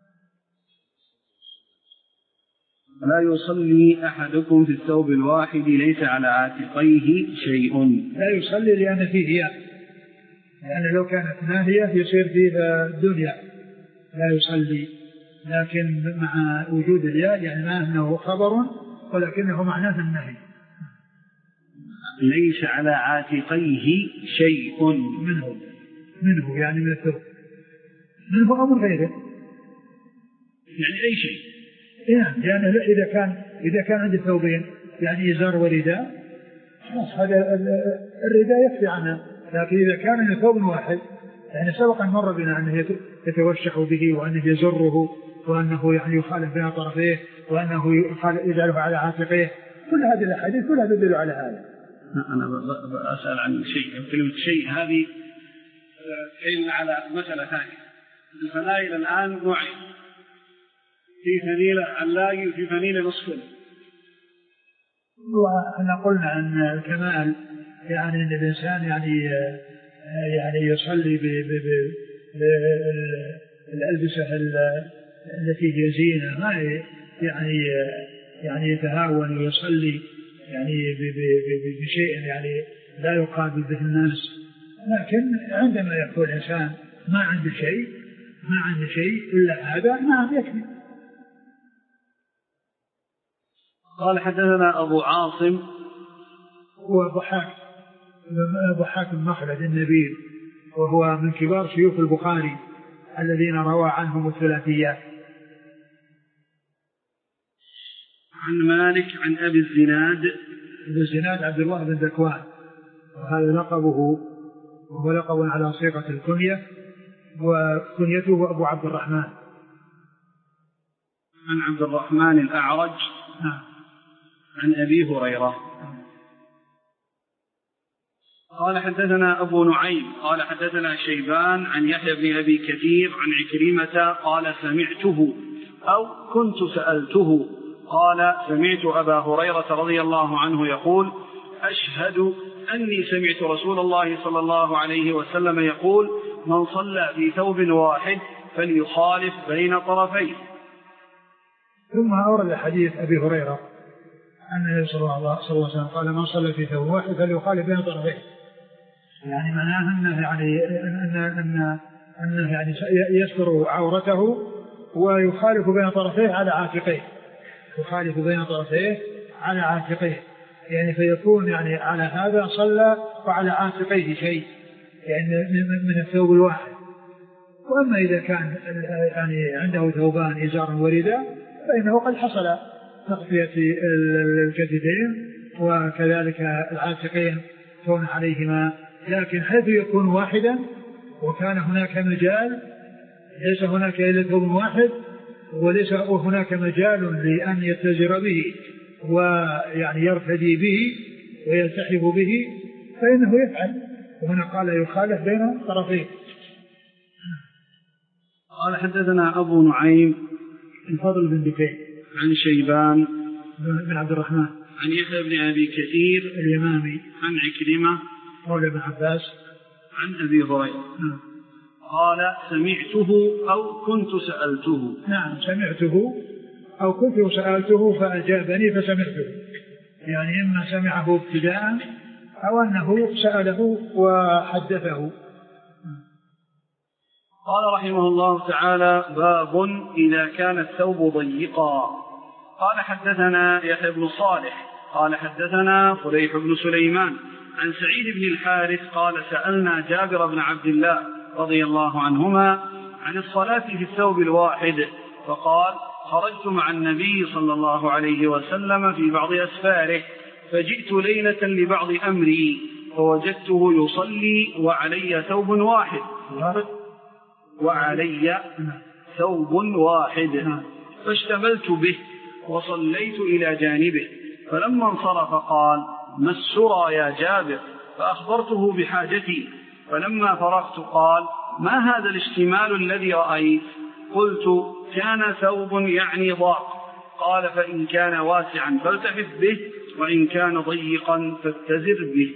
لا يصلي أحدكم في الثوب الواحد ليس على عاتقيه شيء. لا يصلي لأن فيه ياء، لأن لو كانت ناهية يصير فيها الدنيا لا يصلي، لكن مع وجود الياء يعني ما أنه خبر ولكنه معناه النهي. ليس على عاتقيه شيء منه منه يعني من الثوب، منه أمر غيره، يعني أي شيء. يعني, يعني إذا كان إذا كان عند ثوبين يعني إزار ورداء هذا الرداء يكفي عنه، لكن إذا كان ثوب واحد يعني سبق أن مر بنا أنه يتوشح به وأنه يزره وأنه يعني يخالف بين طرفيه وأنه يجعله على عاتقيه، كل هذه الأحاديث كلها تدل على هذا. أنا أسأل عن شيء، كلمة شيء هذه حين على مسألة ثانية. الفنائل الآن نوعين، في فنيلة علاقي وفي فنيلة نصف. وأنا قلنا أن الكمال يعني أن الإنسان يعني يعني يصلي بالألبسة التي هي زينة، ما يعني يعني يتهاون ويصلي يعني بشيء يعني لا يقابل به الناس. لكن عندما يكون الإنسان ما عنده شيء ما عنده شيء إلا هذا نعم يكفي. قال حدثنا أبو عاصم وضحاك ضحاك بن مخلد النبيل، وهو من كبار شيوخ البخاري الذين روى عنهم الثلاثيات. عن مالك عن أبي الزناد. أبي الزناد عبد الله بن ذكوان، وهذا لقبه وهو لقب على صيغة الكنية، وكنيته أبو عبد الرحمن. عن عبد الرحمن الأعرج نعم. عن أبي هريرة قال حدثنا أبو نعيم قال حدثنا شيبان عن يحيى بن أبي كثير عن عكرمة قال سمعته أو كنت سألته قال سمعت أبا هريرة رضي الله عنه يقول أشهد أني سمعت رسول الله صلى الله عليه وسلم يقول من صلى في ثوب واحد فليخالف بين طرفيه. ثم أورد حديث أبي هريرة أن النبي صلى الله عليه وسلم قال من صلى في ثوب واحد فليخالف بين طرفيه، يعني معناه أنه يعني أن أن أنه يعني يستر عورته ويخالف بين طرفيه على عاتقيه، يخالف بين طرفيه على عاتقيه، يعني فيكون يعني على هذا صلى وعلى عاتقيه شيء يعني من الثوب الواحد. وأما إذا كان يعني عنده ثوبان إزار ورداء فإنه قد حصل تغطية الكتفين وكذلك العاتقين كون عليهما، لكن حيث يكون واحدا وكان هناك مجال ليس هناك إلا ثوب واحد وليس هناك مجال لأن يتزر به ويعني يرتدي به ويلتحف به فإنه يفعل. وهنا قال يخالف بين طرفين. قال حدثنا أبو نعيم الفضل بن دكين عن شيبان بن عبد الرحمن عن يحيى بن أبي كثير اليمامي عن عكرمة مولى بن عباس عن أبي هريرة قال سمعته أو كنت سألته. نعم سمعته أو كنت سألته فأجابني فسمعته، يعني إما سمعه ابتداء أو أنه سأله وحدثه. قال رحمه الله تعالى باب إذا كان الثوب ضيقا. قال حدثنا يحيى بن صالح قال حدثنا فليح بن سليمان عن سعيد بن الحارث قال سألنا جابر بن عبد الله رضي الله عنهما عن الصلاة في الثوب الواحد فقال خرجت مع النبي صلى الله عليه وسلم في بعض أسفاره فجئت ليلة لبعض أمري فوجدته يصلي وعلي ثوب واحد وعلي ثوب واحد فاشتملت به وصليت إلى جانبه، فلما انصرف قال: ما السرى يا جابر؟ فأخبرته بحاجتي، فلما فرغت قال: ما هذا الاشتمال الذي رأيت؟ قلت: كان ثوب يعني ضاق. قال: فإن كان واسعا فالتحف به، وإن كان ضيقا فاتزر به.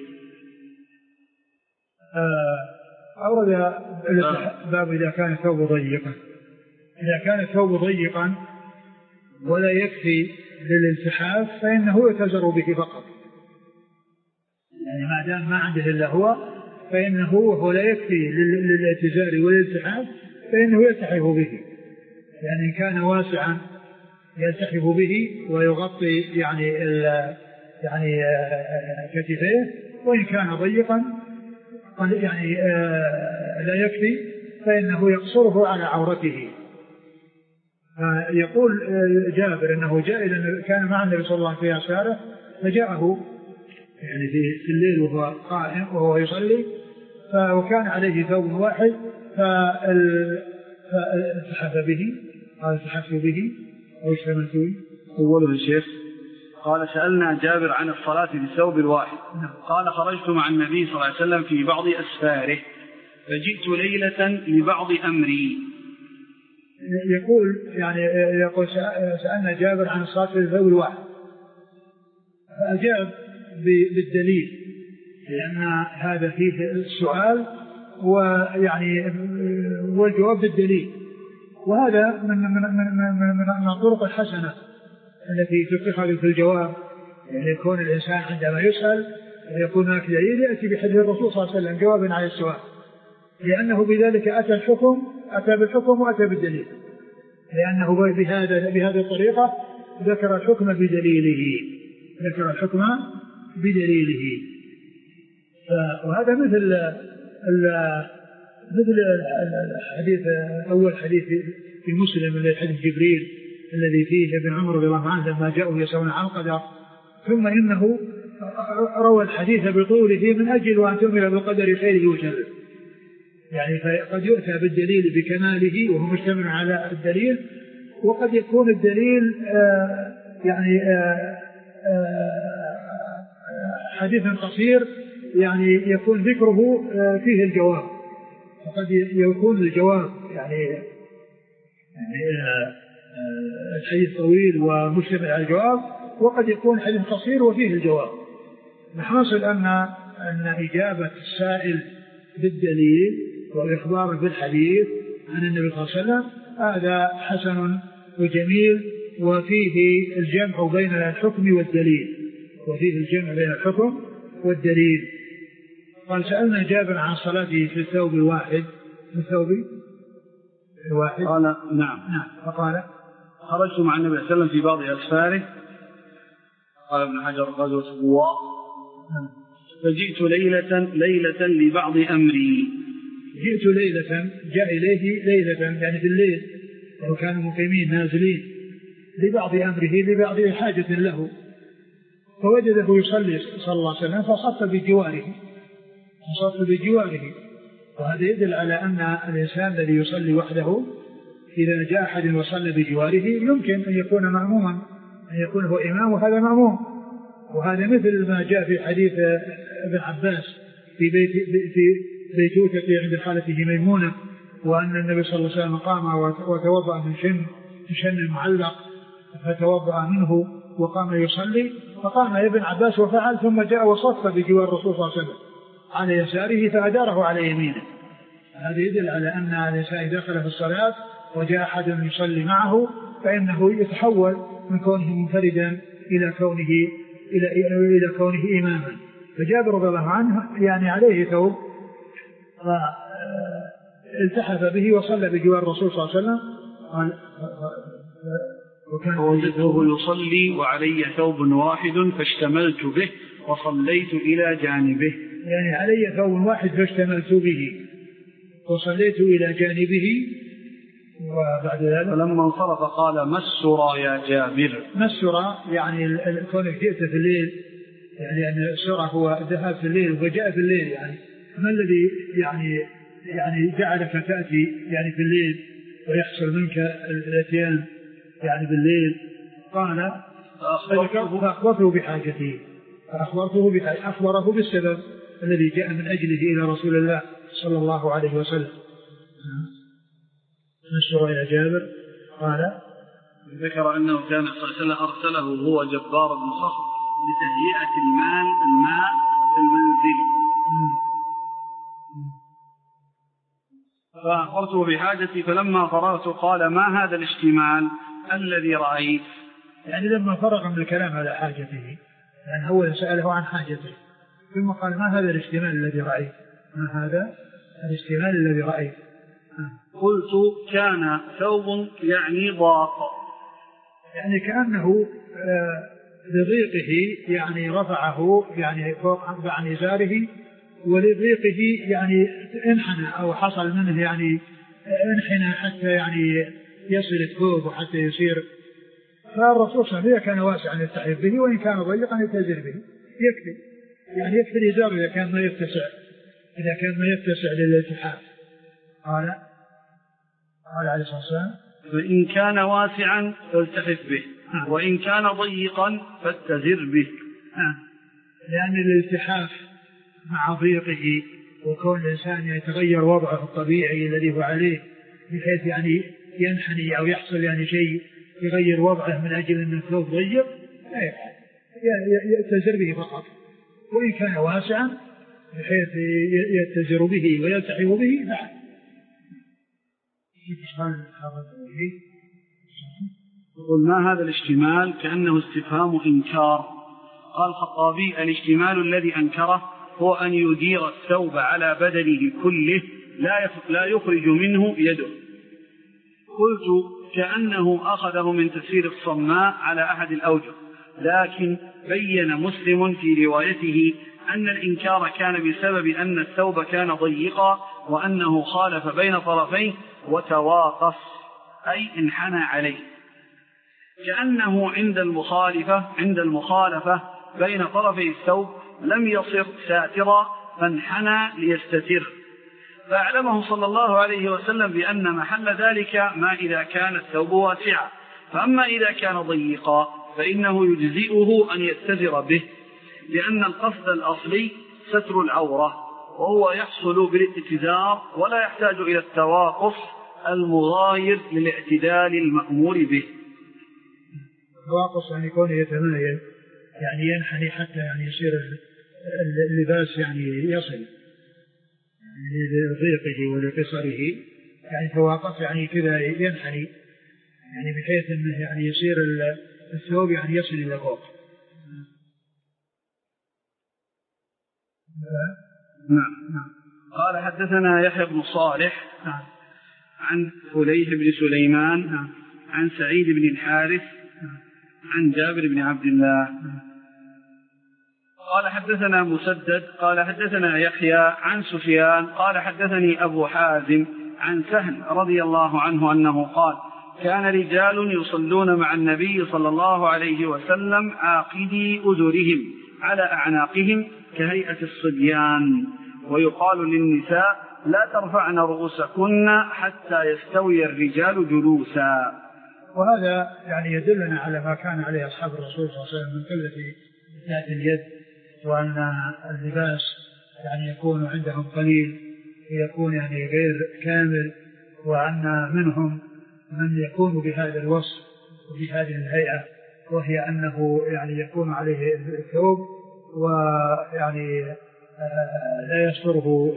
أورد باب إذا كان الثوب ضيقا. إذا كان الثوب ضيقا ولا يكفي للالتحاف فإنه يتزر به فقط، يعني ما دام ما عنده إلا هو فإنه وهو لا يكفي للاتزار والالتحاف فإنه يلتحف به، يعني إن كان واسعا يلتحف به ويغطي يعني يعني كتفيه، وإن كان ضيقا يعني لا يكفي فإنه يقصره على عورته. يقول جابر أنه جاء إلى كان مع النبي صلى الله عليه وسلم في أسفاره، فجاءه يعني في الليل وهو قائم وهو يصلي، وكان عليه ثوب واحد فالتحف به قال: التحف به أو اشتملت به. أوله الشيخ قال: سألنا جابر عن الصلاة بالثوب الواحد. قال: خرجت مع النبي صلى الله عليه وسلم في بعض أسفاره، فجئت ليلة لبعض أمري. يقول يعني يقول سألنا جابر عن الصلاة بالثوب الواحد، فأجاب بالدليل، لأن هذا فيه السؤال ويعني والجواب بالدليل، وهذا من من من من, من الطرق الحسنة التي تتخذ في الجواب، يعني يكون الإنسان عندما يسأل يكون هناك دليل يأتي بحديث الرسول صلى الله عليه وسلم جوابا على السؤال، لأنه بذلك أتى الحكم أتى بالحكم وأتى بالدليل، لأنه بهذا بهذه الطريقة ذكر الحكم بدليله ذكر الحكم بدليله. وهذا مثل مثل الحديث أول حديث في مسلم الذي حديث جبريل الذي فيه ابن عمر رضي الله عنه لما جاءوا يسألون عن القدر، ثم إنه روى الحديث بطوله من أجل أن تؤمن بالقدر خيره وشره، يعني فقد يؤتى بالدليل بكماله وهو مشتمل على الدليل، وقد يكون الدليل آه يعني آه آه حديث قصير يعني يكون ذكره آه فيه الجواب، وقد يكون الجواب يعني, يعني آه الحديث طويل ومشتمل على الجواب، وقد يكون حديث قصير وفيه الجواب. الحاصل أن أن إجابة السائل بالدليل والإخبار بالحديث عن النبي صلى الله عليه وسلم هذا حسن وجميل، وفيه الجمع بين الحكم والدليل وفيه الجمع بين الحكم والدليل. قال: سألنا جابر عن صلاته في الثوب الواحد في الثوب الواحد قال: نعم نعم فقال: خرجت مع النبي صلى الله عليه وسلم في بعض أسفاره. قال ابن حجر: غزوة بواء. فجئت ليلة ليلة لبعض أمري. جئت ليلة جاء إليه ليلة يعني في الليل، وكانوا مقيمين نازلين لبعض أمره لبعض حاجة له، فوجده يصلي صلى الله عليه وسلم فصف بجواره فصف بجواره وهذا يدل على أن الإنسان الذي يصلي وحده إذا جاء أحد وصلى بجواره يمكن أن يكون مأموما، أن يكون هو إمام وهذا مأموم. وهذا مثل ما جاء في حديث ابن عباس في بيت في بيتوتة عند خالته ميمونة، وأن النبي صلى الله عليه وسلم قام وتوضأ من شن شن معلق فتوضأ منه وقام يصلي، فقام ابن عباس وفعل، ثم جاء وصف بجوار الرسول صلى الله عليه وسلم على يساره فأداره على يمينه. هذا يدل على أن الإنسان دخل في الصلاة وجاء أحد يصلي معه فإنه يتحول من كونه منفردا إلى كونه إلى إلى كونه إماما. فجابر رضي الله عنه يعني عليه ثوب التحف به وصلى بجوار الرسول صلى الله عليه وسلم، ووجدته يصلي وعلي ثوب واحد فاشتملت به وصليت إلى جانبه. يعني علي ثوب واحد فاشتملت به وصليت إلى جانبه. وبعد ذلك فلما انصرف قال: ما السرى يا جابر؟ ما السرى يعني كونك جئت في الليل، يعني أن السرى هو الذهاب في الليل وجاء في الليل، يعني ما الذي يعني يعني جعلك تأتي يعني في الليل ويحصل منك الاتيان يعني بالليل؟ قال فأخبرته بحاجته فأخبرته بحاجته أخبره بالسبب الذي جاء من أجله إلى رسول الله صلى الله عليه وسلم. نشر إلى جابر قال ذكر أنه كان صلى الله عليه وسلم أرسله هو جبار بن صخر لتهيئة المال الماء في المنزل فأخبرته بحاجتي فلما فرغت قال ما هذا الاشتمال الذي رأيت؟ يعني لما فرغ من الكلام على حاجته يعني أولا سأله عن حاجته ثم قال ما هذا الاشتمال الذي رأيت ما هذا الاشتمال الذي رأيت قلت كان ثوب يعني ضاق يعني كأنه لضيقه يعني رفعه يعني فوق عن إزاره ولضيقه يعني انحنى أو حصل منه يعني انحنى حتى يعني يصل الثوب وحتى يصير. فالرسول صلى الله عليه وسلم كان واسعا يستحيط به وإن كان ضيقا يتزر به يكفي يعني يكفي الإزار إذا كان ما يتسع إذا كان ما يتسع للالتحاف. قال قال عليه الصلاة والسلام فإن كان واسعا فالتحف به آه. وإن كان ضيقا فاتزر به آه. لأن الالتحاف مع ضيقه وكون الإنسان يتغير وضعه الطبيعي الذي هو عليه بحيث يعني ينحني أو يحصل يعني شيء يغير وضعه من أجل أن الثوب ضيق لا يفعل يتزر به فقط. وإن كان واسعا بحيث يتزر به ويلتحف به نعم. يقول ما هذا الاشتمال كأنه استفهام إنكار. قال الخطابي الاشتمال الذي أنكره هو أن يدير الثوب على بدنه كله لا يخرج منه يده. قلت كأنه أخذه من تفسير الصماء على أحد الأوجه لكن بين مسلم في روايته أن الإنكار كان بسبب أن الثوب كان ضيقا وأنه خالف بين طرفيه وتواقص أي انحنى عليه كأنه عند المخالفة عند المخالفة بين طرفي الثوب لم يصر ساترا فانحنى ليستتر. فأعلمه صلى الله عليه وسلم بأن محل ذلك ما إذا كان الثوب واسعا فأما إذا كان ضيقا فإنه يجزئه أن يتزر به لأن القصد الأصلي ستر العورة وهو يحصل بالاتزار ولا يحتاج إلى التواقص المغاير للاعتدال المأمور به. التواقص يعني يكون يتمايل يعني ينحني حتى يعني يصير اللباس يعني يصل لضيقه ولقصره يعني تواقص يعني كذا ينحني يعني بحيث انه يعني يصير الثوب يعني يصل الى فوق. نعم نعم. قال حدثنا يحيى بن صالح نعم. عن فليح بن سليمان نعم. عن سعيد بن الحارث نعم. عن جابر بن عبد الله نعم. قال حدثنا مسدد قال حدثنا يحيى عن سفيان قال حدثني أبو حازم عن سهل رضي الله عنه أنه قال كان رجال يصلون مع النبي صلى الله عليه وسلم عاقدي أذرهم على أعناقهم كهيئة الصبيان ويقال للنساء لا ترفعن رؤوسكن حتى يستوي الرجال جلوسا. وهذا يعني يدلنا على ما كان عليه أصحاب الرسول صلى الله عليه وسلم من قلة ذات اليد وأن اللباس يعني يكون عندهم قليل ويكون يعني غير كامل وأن منهم من يكون بهذا الوصف وبهذه الهيئة وهي أنه يعني يكون عليه الثوب ويعني لا يستره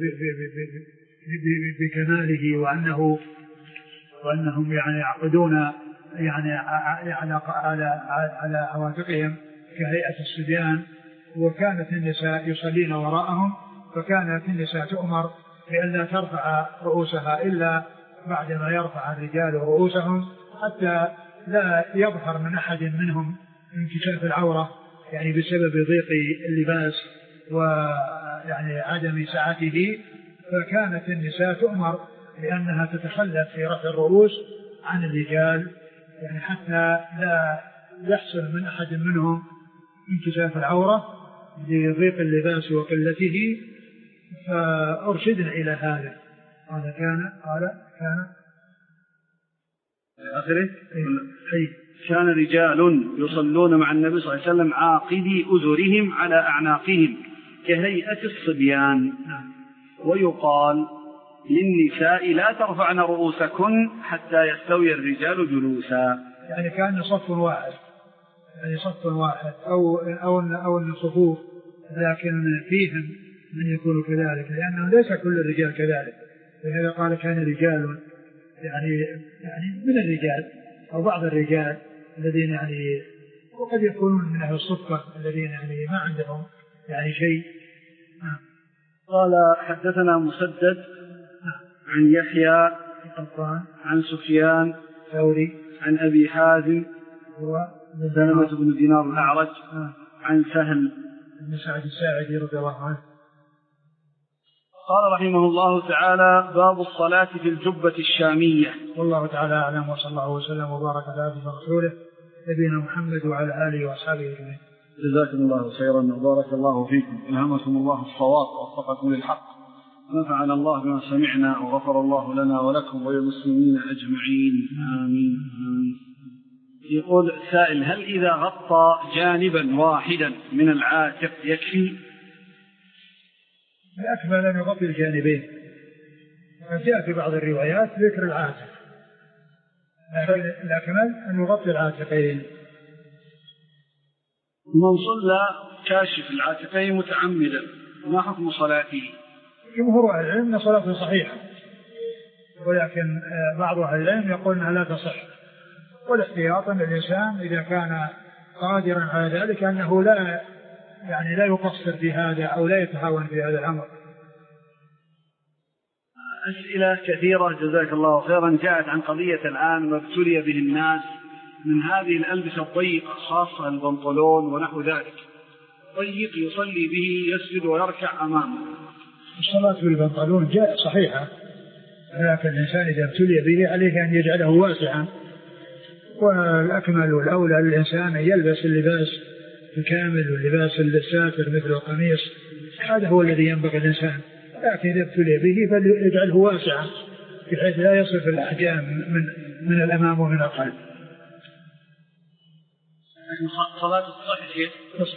بكماله وأنه وأنهم يعني يعقدون يعني على على على عواتقهم كهيئة الصبيان. وكانت النساء يصلين وراءهم فكانت النساء تؤمر بأن لا ترفع رؤوسها إلا بعدما يرفع الرجال رؤوسهم حتى لا يظهر من أحد منهم انكشاف العورة يعني بسبب ضيق اللباس ويعني عدم سعته. فكانت النساء تؤمر بأنها تتخلف في رفع الرؤوس عن الرجال يعني حتى لا يحصل من أحد منهم انكشاف العورة لضيق اللباس وقلته. فأرشدنا إلى هذا. قال كان قال كان آخره أي كان رجال يصلون مع النبي صلى الله عليه وسلم عاقدي أزرهم على أعناقهم كهيئة الصبيان، ويقال للنساء لا ترفعن رؤوسكن حتى يستوي الرجال جلوسا. يعني كان صف واحد، يعني صف واحد أو أو أو الصفوف، لكن فيهم من يكون كذلك، لأنه ليس كل الرجال كذلك. لهذا قال كان رجال، يعني يعني من الرجال أو بعض الرجال الذين يعني وقد يكونون من أهل الصفة الذين يعني ما عندهم يعني شيء. قال حدثنا مسدد عن يحيى عن سفيان ثوري عن أبي حازم هو سلمة بن دينار الأعرج عن سهل بن سعد الساعدي رضي الله عنه. قال رحمه الله تعالى: باب الصلاة في الجبة الشامية. والله تعالى أعلم، وصلى الله وسلم وبارك على عبده ورسوله نبينا محمد وعلى آله وأصحابه أجمعين. جزاكم الله خيرا وبارك الله فيكم، ألهمكم الله الصواب ووفقكم للحق، نفعنا الله بما سمعنا وغفر الله لنا ولكم وللمسلمين أجمعين، آمين. يقول سائل: هل إذا غطى جانبا واحدا من العاتق يكفي؟ الأكمل أن يغطي الجانبين، جاء في بعض الروايات ذكر العاتق، لكن الأكمل أن يغطي العاتقين. من صلى كاشف العاتقين متعمدا ما حكم صلاته؟ جمهور أهل العلم أن صلاته صحيحة، ولكن بعض أهل العلم يقول أنها لا تصح، والاحتياطا للإنسان إذا كان قادرا على ذلك أنه لا يعني لا يقصر في هذا أو لا يتهاون في هذا الأمر. أسئلة كثيرة جزاك الله خيرا جاءت عن قضية الآن ما ابتلي به الناس من هذه الألبسة الضيقة، خاصة البنطلون ونحو ذلك، ضيق يصلي به يسجد ويركع أمامه. الصلاة بالبنطلون جاء صحيحة، لكن الإنسان إذا ابتلي به عليه أن يجعله واسعا، والأكمل والأولى للإنسان أن يلبس اللباس الكامل واللباس الساتر مثل القميص، هذا هو الذي ينبغي الإنسان، لكن إذا ابتلي به فليجعله واسعا بحيث لا يصف الأحجام من من الأمام ومن الخلف. صلاة الصحيح تصح،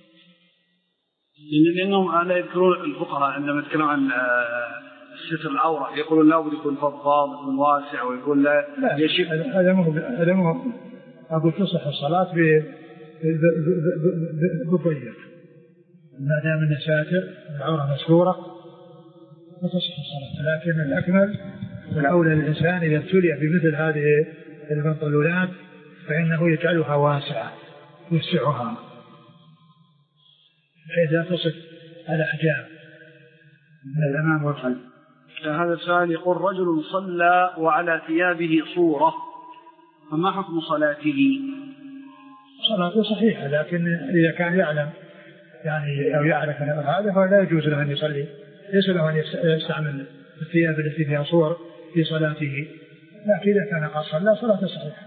لأنهم لا يذكرون الفقهاء عندما يتكلمون عن ستر العورة يقولون لا بد يكون فضفاض ويكون واسع ويكون لا يشف. هذا مو هذا مو أقول تصح الصلاة بضيق ما دام أنه ساتر العورة مستورة فتصح الصلاة، لكن الأكمل والأولى للإنسان إذا ابتلي بمثل هذه البنطلونات فإنه يجعلها واسعة يوسعها بحيث لا تصف الأحجام من الأمام والخلف. هذا السؤال يقول: رجل صلى وعلى ثيابه صورة فما حكم صلاته؟ صلاته صحيحة، لكن إذا كان يعلم يعني أو يعرف هذا فلا يجوز له أن يصلي، ليس له أن يستعمل الثياب التي فيها صور في صلاته، لكن إذا كان قد صلى صلاته صحيحة.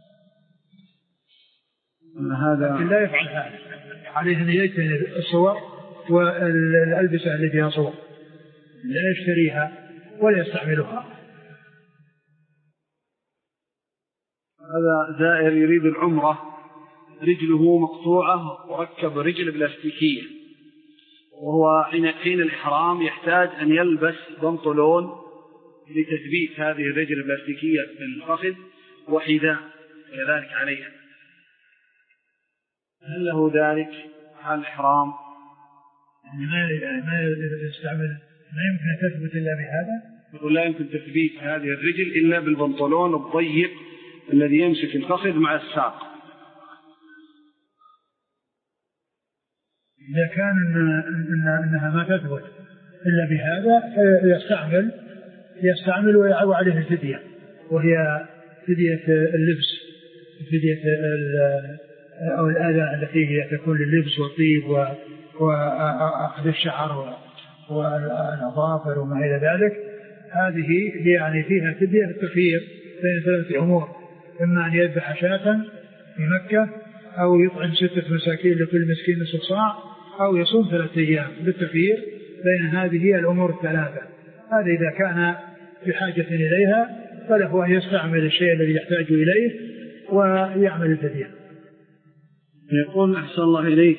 هذا لكن لا يفعل هذا، عليه أن يجتنب الصور والألبسة التي فيها صور، لا يشتريها ولا يستعملها. هذا زائر يريد العمرة، رجله مقطوعة وركب رجل بلاستيكية، وهو حين الإحرام يحتاج أن يلبس بنطلون لتثبيت هذه الرجل البلاستيكية في الفخذ وحذاء كذلك عليها، هل له ذلك حال الإحرام؟ ما ما يستعمل ما يمكن تثبت إلا بهذا؟ يقول لا يمكن تثبيت هذه الرجل إلا بالبنطلون الضيق الذي يمسك الفخذ مع الساق. إذا كان إن إن إنها ما تثبت إلا بهذا يستعمل يستعمل ويعوى عليه الفدية، وهي فدية اللبس، فدية أو الأذى التي هي تكون لللبس والطيب وأخذ الشعر والأظافر وما إلى ذلك. هذه يعني فيها فدية التخيير بين ثلاثة أمور: إما أن يذبح شاة في مكة، أو يطعم ستة مساكين لكل مسكين نصف صاع، أو يصوم ثلاثة أيام، بالتخيير بين هذه الأمور الثلاثة. هذا إذا كان بحاجة إليها فله أن يستعمل الشيء الذي يحتاج إليه، ويعمل الفدية. يقول أحسن الله إليك،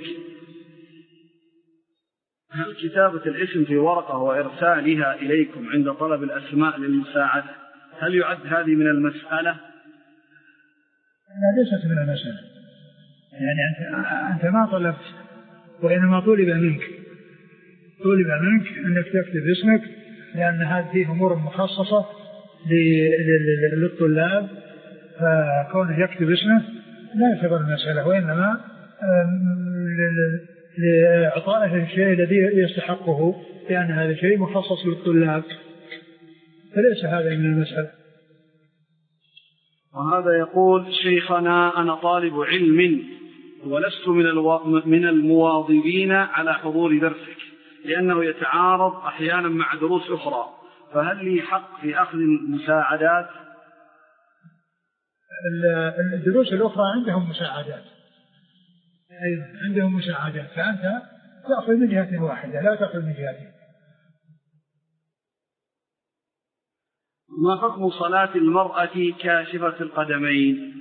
هل كتابة الاسم في ورقة وإرسالها إليكم عند طلب الأسماء للمساعدة هل يعد هذه من المسألة؟ لا، ليست من المسألة. يعني أنت, أنت ما طلبت، وإنما طلب منك طلب منك أنك تكتب اسمك، لأن هذه أمور مخصصة للطلاب، فكونه يكتب اسمه لا يعتبر المسألة، وإنما لإعطائه الشيء الذي يستحقه، لأن هذا شيء مخصص للطلاب، فليس هذا من المسألة. وهذا يقول: شيخنا أنا طالب علم ولست من, الو... من المواظبين على حضور درسك لأنه يتعارض أحيانا مع دروس أخرى، فهل لي حق في أخذ المساعدات؟ الدروس الأخرى عندهم مساعدات، أيضا عندهم مساعدات، فأنت تأخذ من جهة واحدة لا تأخذ من جهتين. ما حكم صلاة المرأة كاشفة القدمين؟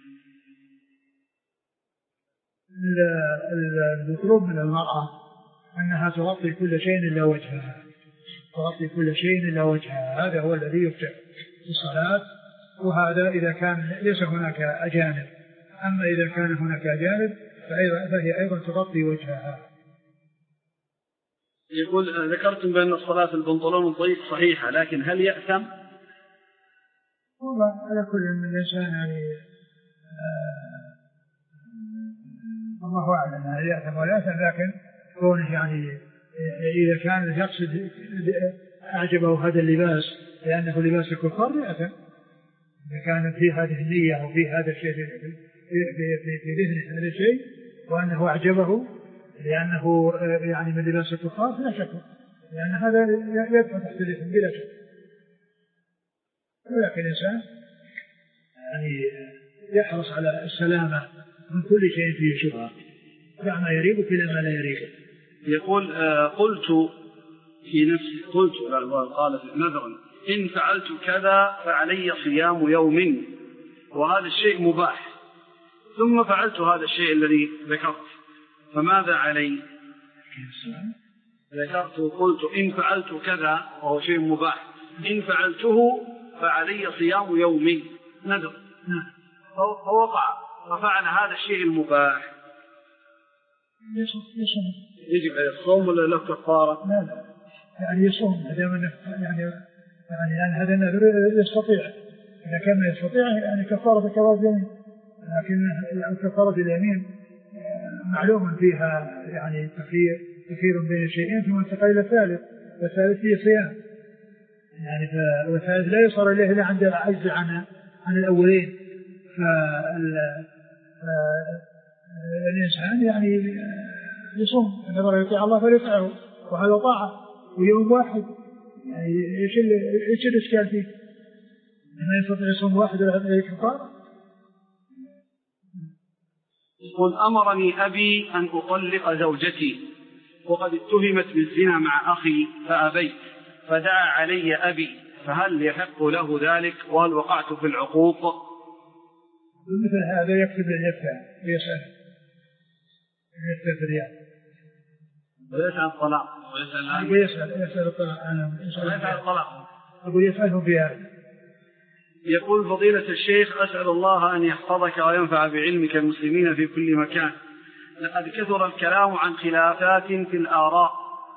المطلوب من المرأة أنها تغطي كل شيء إلا وجهها، تغطي كل شيء إلا وجهها، هذا هو الذي يفتح في الصلاة، وهذا إذا كان ليس هناك أجانب. أما إذا كان هناك أجانب فهي أيضا تغطي وجهها. يقول: ذكرتم بأن الصلاة البنطلون الضيق صحيحة، لكن هل يأثم؟ والله على كل من الإنسان يعني آه الله أعلم هل يأثم ولا يأثم، لكن كونه يعني إذا كان يقصد أعجبه هذا اللباس لأنه لباس الكفار يأثم. إذا كان في هذه النية وفي هذا الشيء في ذهنه هذا الشيء وأنه أعجبه لأنه يعني من لباس الكفار فلا شك، لأن هذا يدفع تحت الإثم بلا شك. ولكن الإنسان يعني يحرص على السلامة من كل شيء فيه شبهة، دع ما يريبك إلى ما لا يريبك. يقول: آه قلت في نفسي قلت قال نذرا إن فعلت كذا فعلي صيام يوم، وهذا الشيء مباح، ثم فعلت هذا الشيء الذي ذكرت، فماذا علي؟ ذكرت قلت إن فعلت كذا وهو شيء مباح، إن فعلته فعلي صيام يوم نذر، فوقع ففعل هذا الشيء المباح، يجب عليه الصوم ولا له كفارة؟ لا لا يعني يصوم يعني يعني يعني هذا النذر يستطيع، إذا كان يستطيع يعني كفارة كفارة اليمين، لكن كفارة اليمين معلوم فيها يعني تخير تخير بين الشيئين ثم انتقل إلى الثالث، والثالث هي صيام يعني، والثالث لا يصار إليه إلا عند العجز عن عن الأولين. فالإنسان يعني يصوم إن الله يطيع الله فليطيعه، وهذا طاعة ويوم واحد، يعني إيش إيش الإشكال فيه؟ ما يستطيع يصوم واحد ولا يستطيع كفارة. يقول: أمرني أبي أن أطلق زوجتي وقد اتهمت بالزنا مع أخي فأبيت، فدعا علي أبي، فهل يحق له ذلك وهل وقعت في العقوق؟ مثل هذا يكتب لليفتة ويسأل يفتة الرياض ويسأل الطلاق ويسأل ويسأل يسأل الطلاق أنا يسأل الطلاق أقول يسأله بهذا. يقول: فضيلة الشيخ أسأل الله أن يحفظك وينفع بعلمك المسلمين في كل مكان، لقد كثر الكلام عن خلافات في الآراء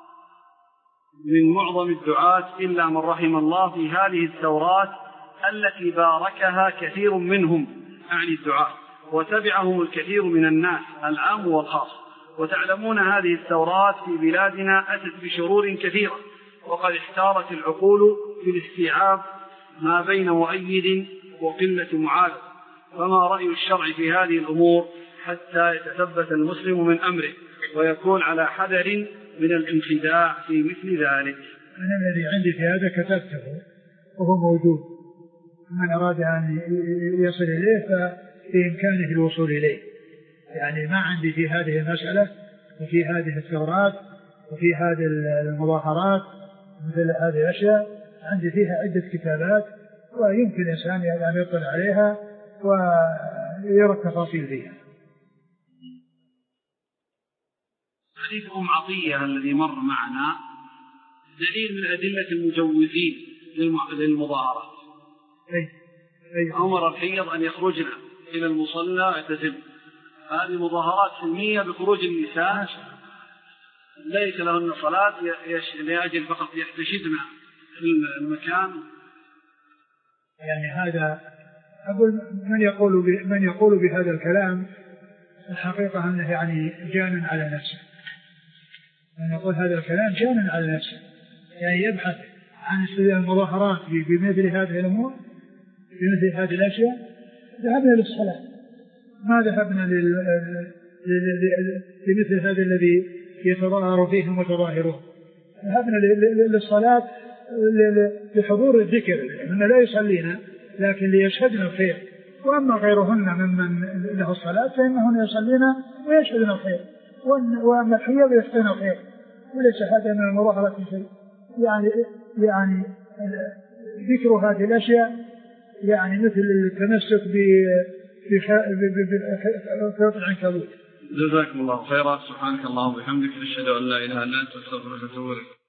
من معظم الدعاة إلا من رحم الله في هذه الثورات التي باركها كثير منهم عن الدعاة وتبعهم الكثير من الناس العام والخاص، وتعلمون هذه الثورات في بلادنا أتت بشرور كثيرة، وقد احتارت العقول في الاستيعاب ما بين مؤيد وقلة معارض، فما رأي الشرع في هذه الأمور حتى يتثبت المسلم من أمره ويكون على حذر من الانخداع في مثل ذلك؟ أنا الذي عندي في هذا كتبته وهو موجود، من أراد أن يصل إليه فبإمكانه الوصول إليه، يعني ما عندي في هذه المسألة وفي هذه الثورات وفي هذه المظاهرات مثل هذه الأشياء عندي فيها عدة كتابات، ويمكن الإنسان أن يطلع عليها يرى التفاصيل فيها. حديث أم عطية الذي مر معنا دليل من أدلة المجوزين للمظاهرات. أي أي أمر الحيض أن يخرجن إلى المصلى ويعتزلن. هذه مظاهرات سلمية بخروج النساء ليس لهن صلاة لأجل فقط يحتشدن في المكان. يعني هذا أقول من يقول من يقول بهذا الكلام الحقيقة أنه يعني جان على نفسه. من يقول هذا الكلام جان على نفسه، يعني يبحث عن المظاهرات بمثل هذه الأمور بمثل هذه الأشياء. ذهبنا للصلاة، ما ذهبنا لمثل هذا الذي يتظاهر فيه المتظاهرون. ذهبنا للصلاة لحضور الذكر، إن لا يصلينا لكن ليشهدنا الخير، وأما غيرهن ممن له الصلاة فإنهن يصلينا ويشهدنا الخير، وأما الحيض يشهدنا الخير، وليس هذا من المظاهرة شيء. يعني يعني ذكر هذه الأشياء يعني مثل التمسك بخيط العنكبوت. جزاكم الله خيرا. سبحانك اللهم وبحمدك، نشهد أن لا إله إلا أنت، نستغفرك ونتوب إليك.